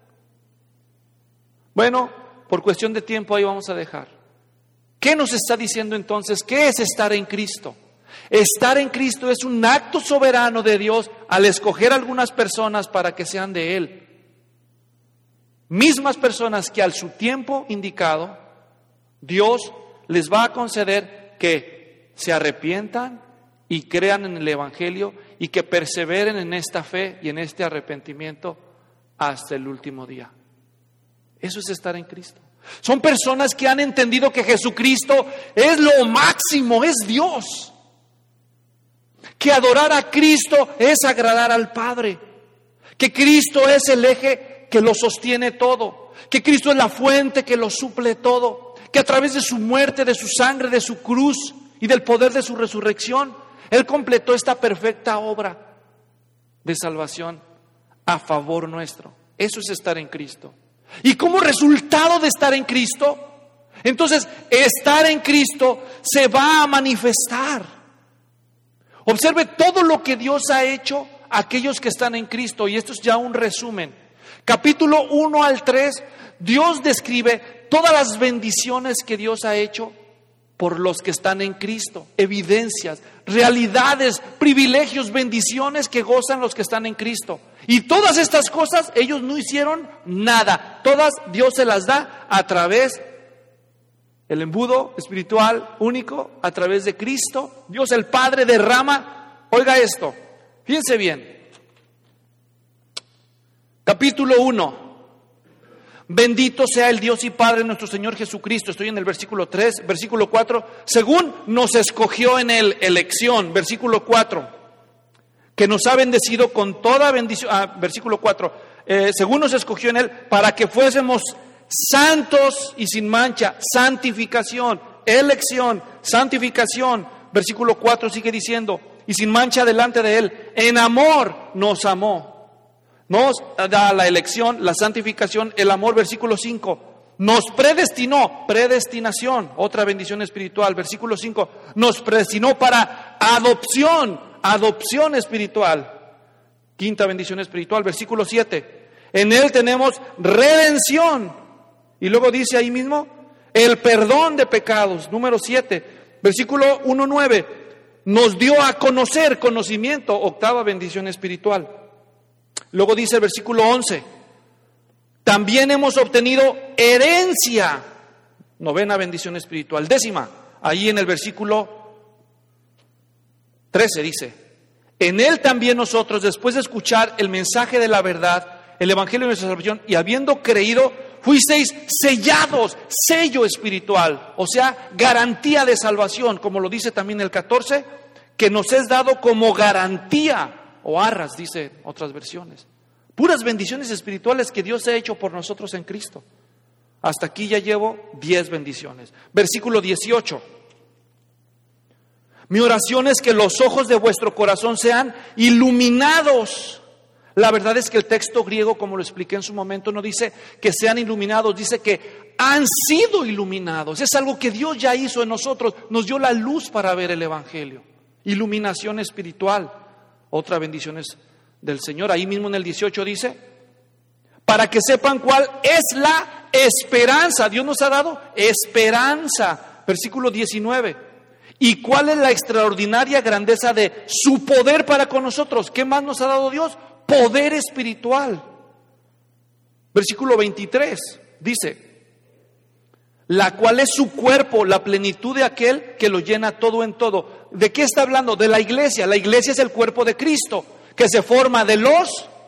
Bueno, por cuestión de tiempo ahí vamos a dejar. ¿Qué nos está diciendo entonces? ¿Qué es estar en Cristo? Estar en Cristo es un acto soberano de Dios al escoger a algunas personas para que sean de Él. Mismas personas que al su tiempo indicado, Dios les va a conceder que se arrepientan y crean en el Evangelio y que perseveren en esta fe y en este arrepentimiento hasta el último día. Eso es estar en Cristo. Son personas que han entendido que Jesucristo es lo máximo, es Dios. Que adorar a Cristo es agradar al Padre. Que Cristo es el eje que lo sostiene todo. Que Cristo es la fuente que lo suple todo. Que a través de su muerte, de su sangre, de su cruz y del poder de su resurrección, Él completó esta perfecta obra de salvación a favor nuestro. Eso es estar en Cristo. Y como resultado de estar en Cristo, entonces estar en Cristo se va a manifestar. Observe todo lo que Dios ha hecho a aquellos que están en Cristo. Y esto es ya un resumen. Capítulo uno al tres, Dios describe todas las bendiciones que Dios ha hecho por los que están en Cristo. Evidencias, realidades, privilegios, bendiciones que gozan los que están en Cristo. Y todas estas cosas ellos no hicieron nada. Todas Dios se las da a través el embudo espiritual único a través de Cristo. Dios el Padre derrama. Oiga esto, fíjense bien. Capítulo uno. Bendito sea el Dios y Padre de nuestro Señor Jesucristo. Estoy en el versículo tres, versículo cuatro. Según nos escogió en él, elección, versículo cuatro. Que nos ha bendecido con toda bendición. Ah, versículo cuatro. Eh, según nos escogió en él, para que fuésemos santos y sin mancha, santificación, elección, santificación. Versículo cuatro sigue diciendo, y sin mancha delante de Él, en amor nos amó. Nos da la elección, la santificación, el amor. Versículo cinco, nos predestinó, predestinación, otra bendición espiritual. Versículo cinco, nos predestinó para adopción, adopción espiritual. Quinta bendición espiritual. Versículo siete, en Él tenemos redención. Y luego dice ahí mismo, el perdón de pecados. Número siete, versículo uno nueve, nos dio a conocer, conocimiento, octava bendición espiritual. Luego dice el versículo once, también hemos obtenido herencia, novena bendición espiritual. Décima, ahí en el versículo trece dice, en Él también nosotros, después de escuchar el mensaje de la verdad, el evangelio de nuestra salvación, y habiendo creído, fuisteis sellados, sello espiritual, o sea, garantía de salvación, como lo dice también el catorce, que nos es dado como garantía, o arras, dice otras versiones. Puras bendiciones espirituales que Dios ha hecho por nosotros en Cristo. Hasta aquí ya llevo diez bendiciones. Versículo dieciocho. Mi oración es que los ojos de vuestro corazón sean iluminados. La verdad es que el texto griego, como lo expliqué en su momento, no dice que sean iluminados, dice que han sido iluminados. Es algo que Dios ya hizo en nosotros, nos dio la luz para ver el evangelio. Iluminación espiritual. Otra bendición es del Señor. Ahí mismo en el dieciocho dice, para que sepan cuál es la esperanza. Dios nos ha dado esperanza. Versículo diecinueve. ¿Y cuál es la extraordinaria grandeza de su poder para con nosotros? ¿Qué más nos ha dado Dios? Poder espiritual. Versículo veintitrés dice, la cual es su cuerpo, la plenitud de aquel que lo llena todo en todo. ¿De qué está hablando? De la iglesia. La iglesia es el cuerpo de Cristo, que se forma de los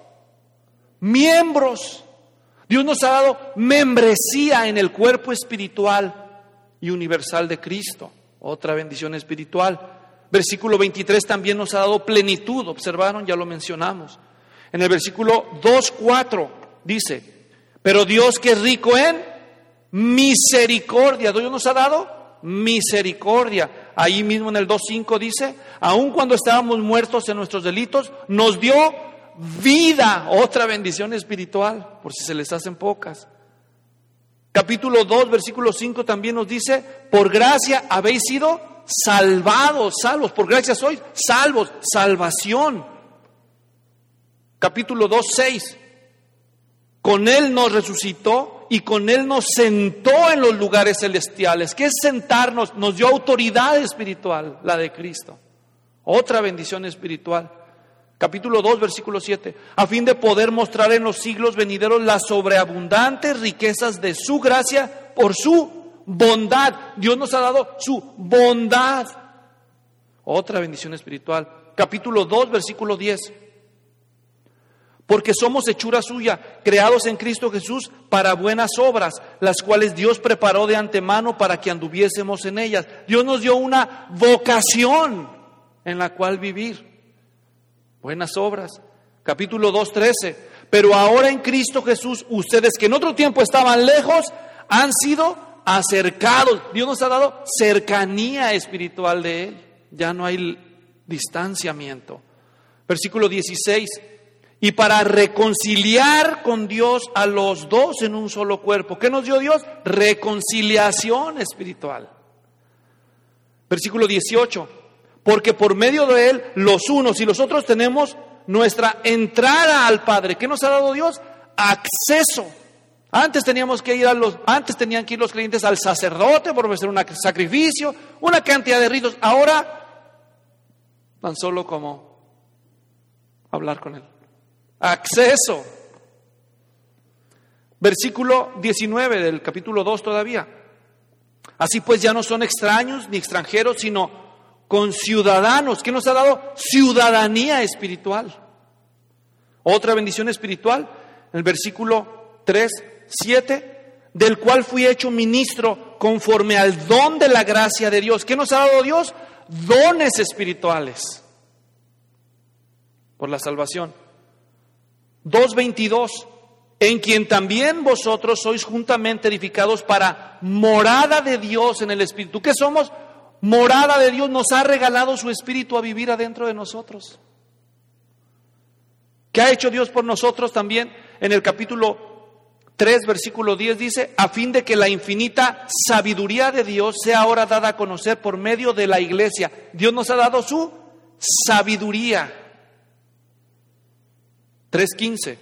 miembros. Dios nos ha dado membresía en el cuerpo espiritual y universal de Cristo. Otra bendición espiritual. Versículo veintitrés también nos ha dado plenitud. ¿Observaron? Ya lo mencionamos. En el versículo dos, cuatro dice, pero Dios que es rico en misericordia. Dios nos ha dado misericordia. Ahí mismo en el dos, cinco dice, aun cuando estábamos muertos en nuestros delitos, nos dio vida. Otra bendición espiritual, por si se les hacen pocas. Capítulo dos, versículo cinco también nos dice, por gracia habéis sido salvados, salvos, por gracia sois salvos, salvación. Capítulo dos, seis, con Él nos resucitó y con Él nos sentó en los lugares celestiales. ¿Qué es sentarnos? Nos dio autoridad espiritual, la de Cristo. Otra bendición espiritual. Capítulo dos, versículo siete. A fin de poder mostrar en los siglos venideros las sobreabundantes riquezas de su gracia por su bondad. Dios nos ha dado su bondad. Otra bendición espiritual. Capítulo dos, versículo diez. Porque somos hechura suya, creados en Cristo Jesús para buenas obras, las cuales Dios preparó de antemano para que anduviésemos en ellas. Dios nos dio una vocación en la cual vivir. Buenas obras. Capítulo dos, trece. Pero ahora en Cristo Jesús, ustedes que en otro tiempo estaban lejos, han sido acercados. Dios nos ha dado cercanía espiritual de Él. Ya no hay distanciamiento. Versículo dieciséis. Y para reconciliar con Dios a los dos en un solo cuerpo. ¿Qué nos dio Dios? Reconciliación espiritual. Versículo dieciocho. Porque por medio de Él, los unos y los otros tenemos nuestra entrada al Padre. ¿Qué nos ha dado Dios? Acceso. Antes teníamos que ir a los, antes tenían que ir los creyentes al sacerdote por ofrecer un sacrificio, una cantidad de ritos. Ahora, tan solo como hablar con Él. Acceso. Versículo diecinueve del capítulo dos todavía. Así pues ya no son extraños ni extranjeros, sino conciudadanos. ¿Qué nos ha dado? Ciudadanía espiritual. Otra bendición espiritual, en el versículo tres, siete, del cual fui hecho ministro conforme al don de la gracia de Dios. ¿Qué nos ha dado Dios? Dones espirituales por la salvación. dos veintidós, en quien también vosotros sois juntamente edificados para morada de Dios en el Espíritu. ¿Qué somos? Morada de Dios. Nos ha regalado su Espíritu a vivir adentro de nosotros. ¿Qué ha hecho Dios por nosotros también? En el capítulo tres, versículo diez dice, a fin de que la infinita sabiduría de Dios sea ahora dada a conocer por medio de la iglesia. Dios nos ha dado su sabiduría. tres quince,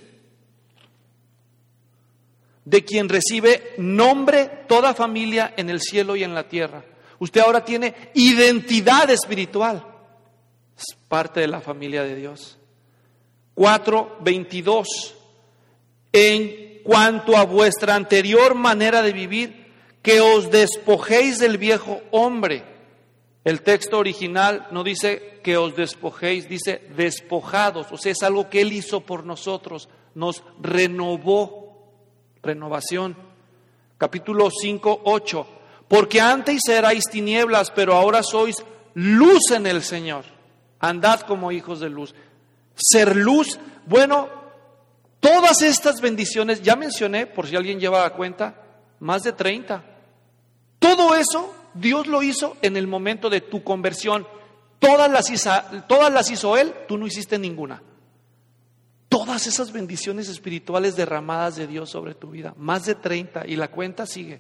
de quien recibe nombre toda familia en el cielo y en la tierra. Usted ahora tiene identidad espiritual. Es parte de la familia de Dios. cuatro veintidós, en cuanto a vuestra anterior manera de vivir, que os despojéis del viejo hombre. El texto original no dice que os despojéis, dice despojados, o sea, es algo que Él hizo por nosotros, nos renovó, renovación. Capítulo cinco, ocho, porque antes erais tinieblas, pero ahora sois luz en el Señor, andad como hijos de luz. Ser luz, bueno, todas estas bendiciones, ya mencioné, por si alguien lleva a cuenta, más de treinta. Todo eso Dios lo hizo en el momento de tu conversión. Todas las hizo, todas las hizo Él, tú no hiciste ninguna. Todas esas bendiciones espirituales derramadas de Dios sobre tu vida, más de treinta, y la cuenta sigue.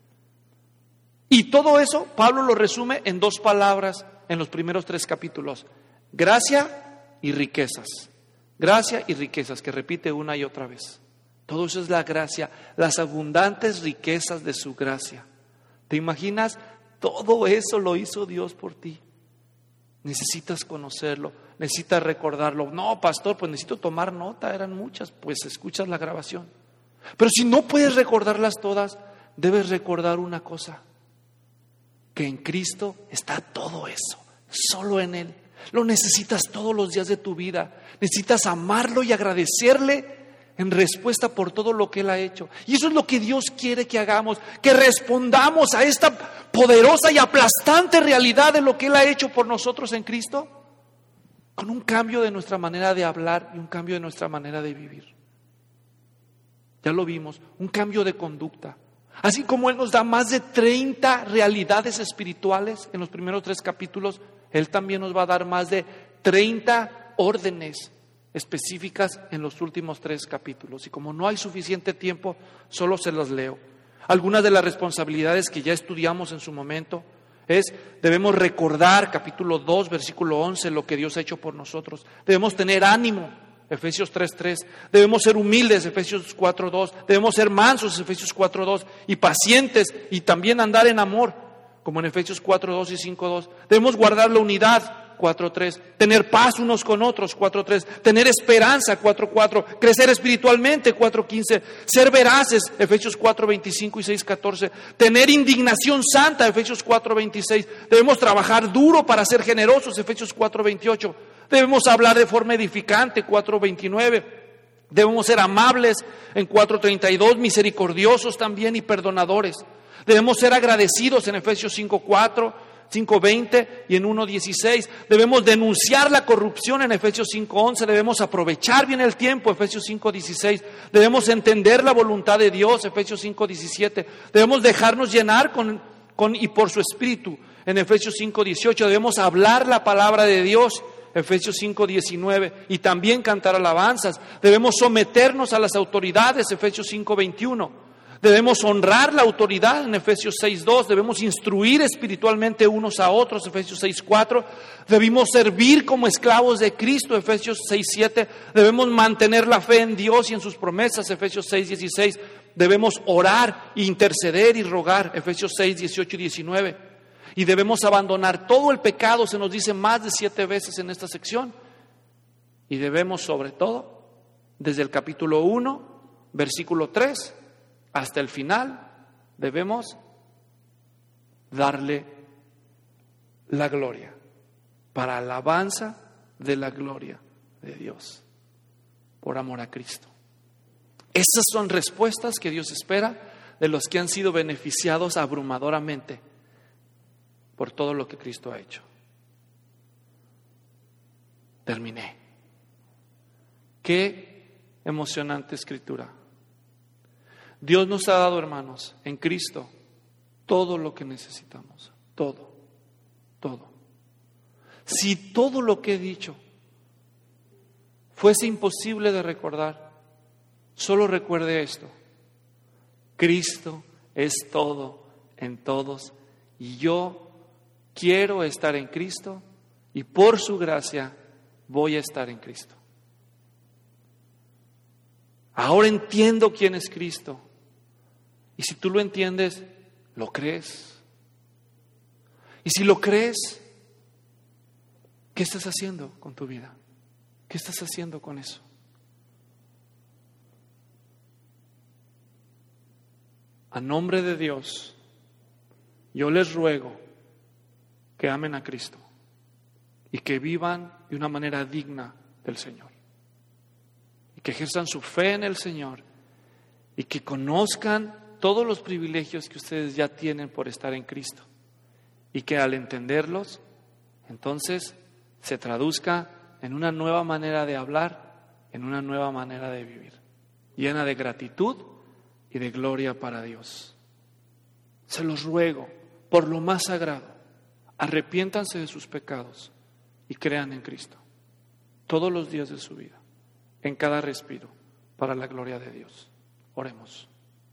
Y todo eso Pablo lo resume en dos palabras en los primeros tres capítulos: gracia y riquezas. Gracia y riquezas, que repite una y otra vez. Todo eso es la gracia, las abundantes riquezas de su gracia. ¿Te imaginas? Todo eso lo hizo Dios por ti. Necesitas conocerlo, necesitas recordarlo. No, pastor, pues necesito tomar nota, eran muchas. Pues escuchas la grabación. Pero si no puedes recordarlas todas, debes recordar una cosa: que en Cristo está todo eso, solo en Él. Lo necesitas todos los días de tu vida. Necesitas amarlo y agradecerle en respuesta por todo lo que Él ha hecho. Y eso es lo que Dios quiere que hagamos, que respondamos a esta poderosa y aplastante realidad de lo que Él ha hecho por nosotros en Cristo, con un cambio de nuestra manera de hablar y un cambio de nuestra manera de vivir. Ya lo vimos, un cambio de conducta. Así como Él nos da más de treinta realidades espirituales en los primeros tres capítulos, Él también nos va a dar más de treinta órdenes específicas en los últimos tres capítulos. Y como no hay suficiente tiempo, solo se las leo. Algunas de las responsabilidades que ya estudiamos en su momento es: debemos recordar, capítulo dos, versículo once, lo que Dios ha hecho por nosotros. Debemos tener ánimo, Efesios tres, tres. Debemos ser humildes, Efesios cuatro, dos. Debemos ser mansos, Efesios cuatro, dos. Y pacientes, y también andar en amor, como en Efesios cuatro, dos y cinco, dos. Debemos guardar la unidad, cuatro, tres. Tener paz unos con otros, cuatro, tres. Tener esperanza, cuatro, cuatro. Crecer espiritualmente, cuatro, quince. Ser veraces, Efesios cuatro, veinticinco y seis, catorce. Tener indignación santa, Efesios cuatro, veintiséis. Debemos trabajar duro para ser generosos, Efesios cuatro, veintiocho. Debemos hablar de forma edificante, cuatro, veintinueve. Debemos ser amables, en cuatro, treinta y dos. Misericordiosos también y perdonadores. Debemos ser agradecidos, en Efesios cinco, cuatro, cinco, veinte y en uno, dieciséis. Debemos denunciar la corrupción, en Efesios cinco, once. Debemos aprovechar bien el tiempo, Efesios cinco, dieciséis. Debemos entender la voluntad de Dios, Efesios cinco, diecisiete. Debemos dejarnos llenar con, con y por su Espíritu, en Efesios cinco, dieciocho. Debemos hablar la palabra de Dios, Efesios cinco, diecinueve, y también cantar alabanzas. Debemos someternos a las autoridades, Efesios cinco, veintiuno. Debemos honrar la autoridad, en Efesios seis, dos. Debemos instruir espiritualmente unos a otros, Efesios seis, cuatro. Debemos servir como esclavos de Cristo, Efesios seis, siete. Debemos mantener la fe en Dios y en sus promesas, Efesios seis, dieciséis. Debemos orar, interceder y rogar, Efesios seis, dieciocho y diecinueve. Y debemos abandonar todo el pecado, se nos dice más de siete veces en esta sección. Y debemos, sobre todo, desde el capítulo uno, versículo tres, hasta el final, debemos darle la gloria, para alabanza de la gloria de Dios, por amor a Cristo. Esas son respuestas que Dios espera de los que han sido beneficiados abrumadoramente por todo lo que Cristo ha hecho. Terminé. Qué emocionante escritura. Dios nos ha dado, hermanos, en Cristo todo lo que necesitamos, todo, todo. Si todo lo que he dicho fuese imposible de recordar, solo recuerde esto: Cristo es todo en todos, y yo quiero estar en Cristo, y por su gracia voy a estar en Cristo. Ahora entiendo quién es Cristo. Y si tú lo entiendes, lo crees. Y si lo crees, ¿qué estás haciendo con tu vida? ¿Qué estás haciendo con eso? A nombre de Dios, yo les ruego que amen a Cristo. y que vivan de una manera digna del Señor. Y que ejerzan su fe en el Señor y que conozcan todos los privilegios que ustedes ya tienen por estar en Cristo. Y que al entenderlos, entonces se traduzca en una nueva manera de hablar, en una nueva manera de vivir, llena de gratitud y de gloria para Dios. Se los ruego, por lo más sagrado, arrepiéntanse de sus pecados y crean en Cristo todos los días de su vida, en cada respiro, para la gloria de Dios. Oremos.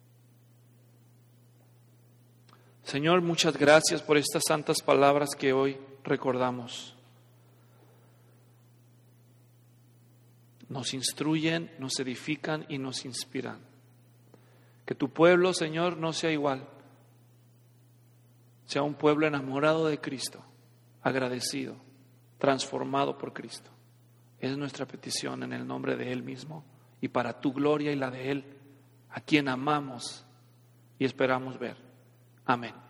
Señor, muchas gracias por estas santas palabras que hoy recordamos. Nos instruyen, nos edifican y nos inspiran. Que tu pueblo, Señor, no sea igual. Sea un pueblo enamorado de Cristo, agradecido, transformado por Cristo. Es nuestra petición en el nombre de Él mismo y para tu gloria y la de Él, a quien amamos y esperamos ver. Amén.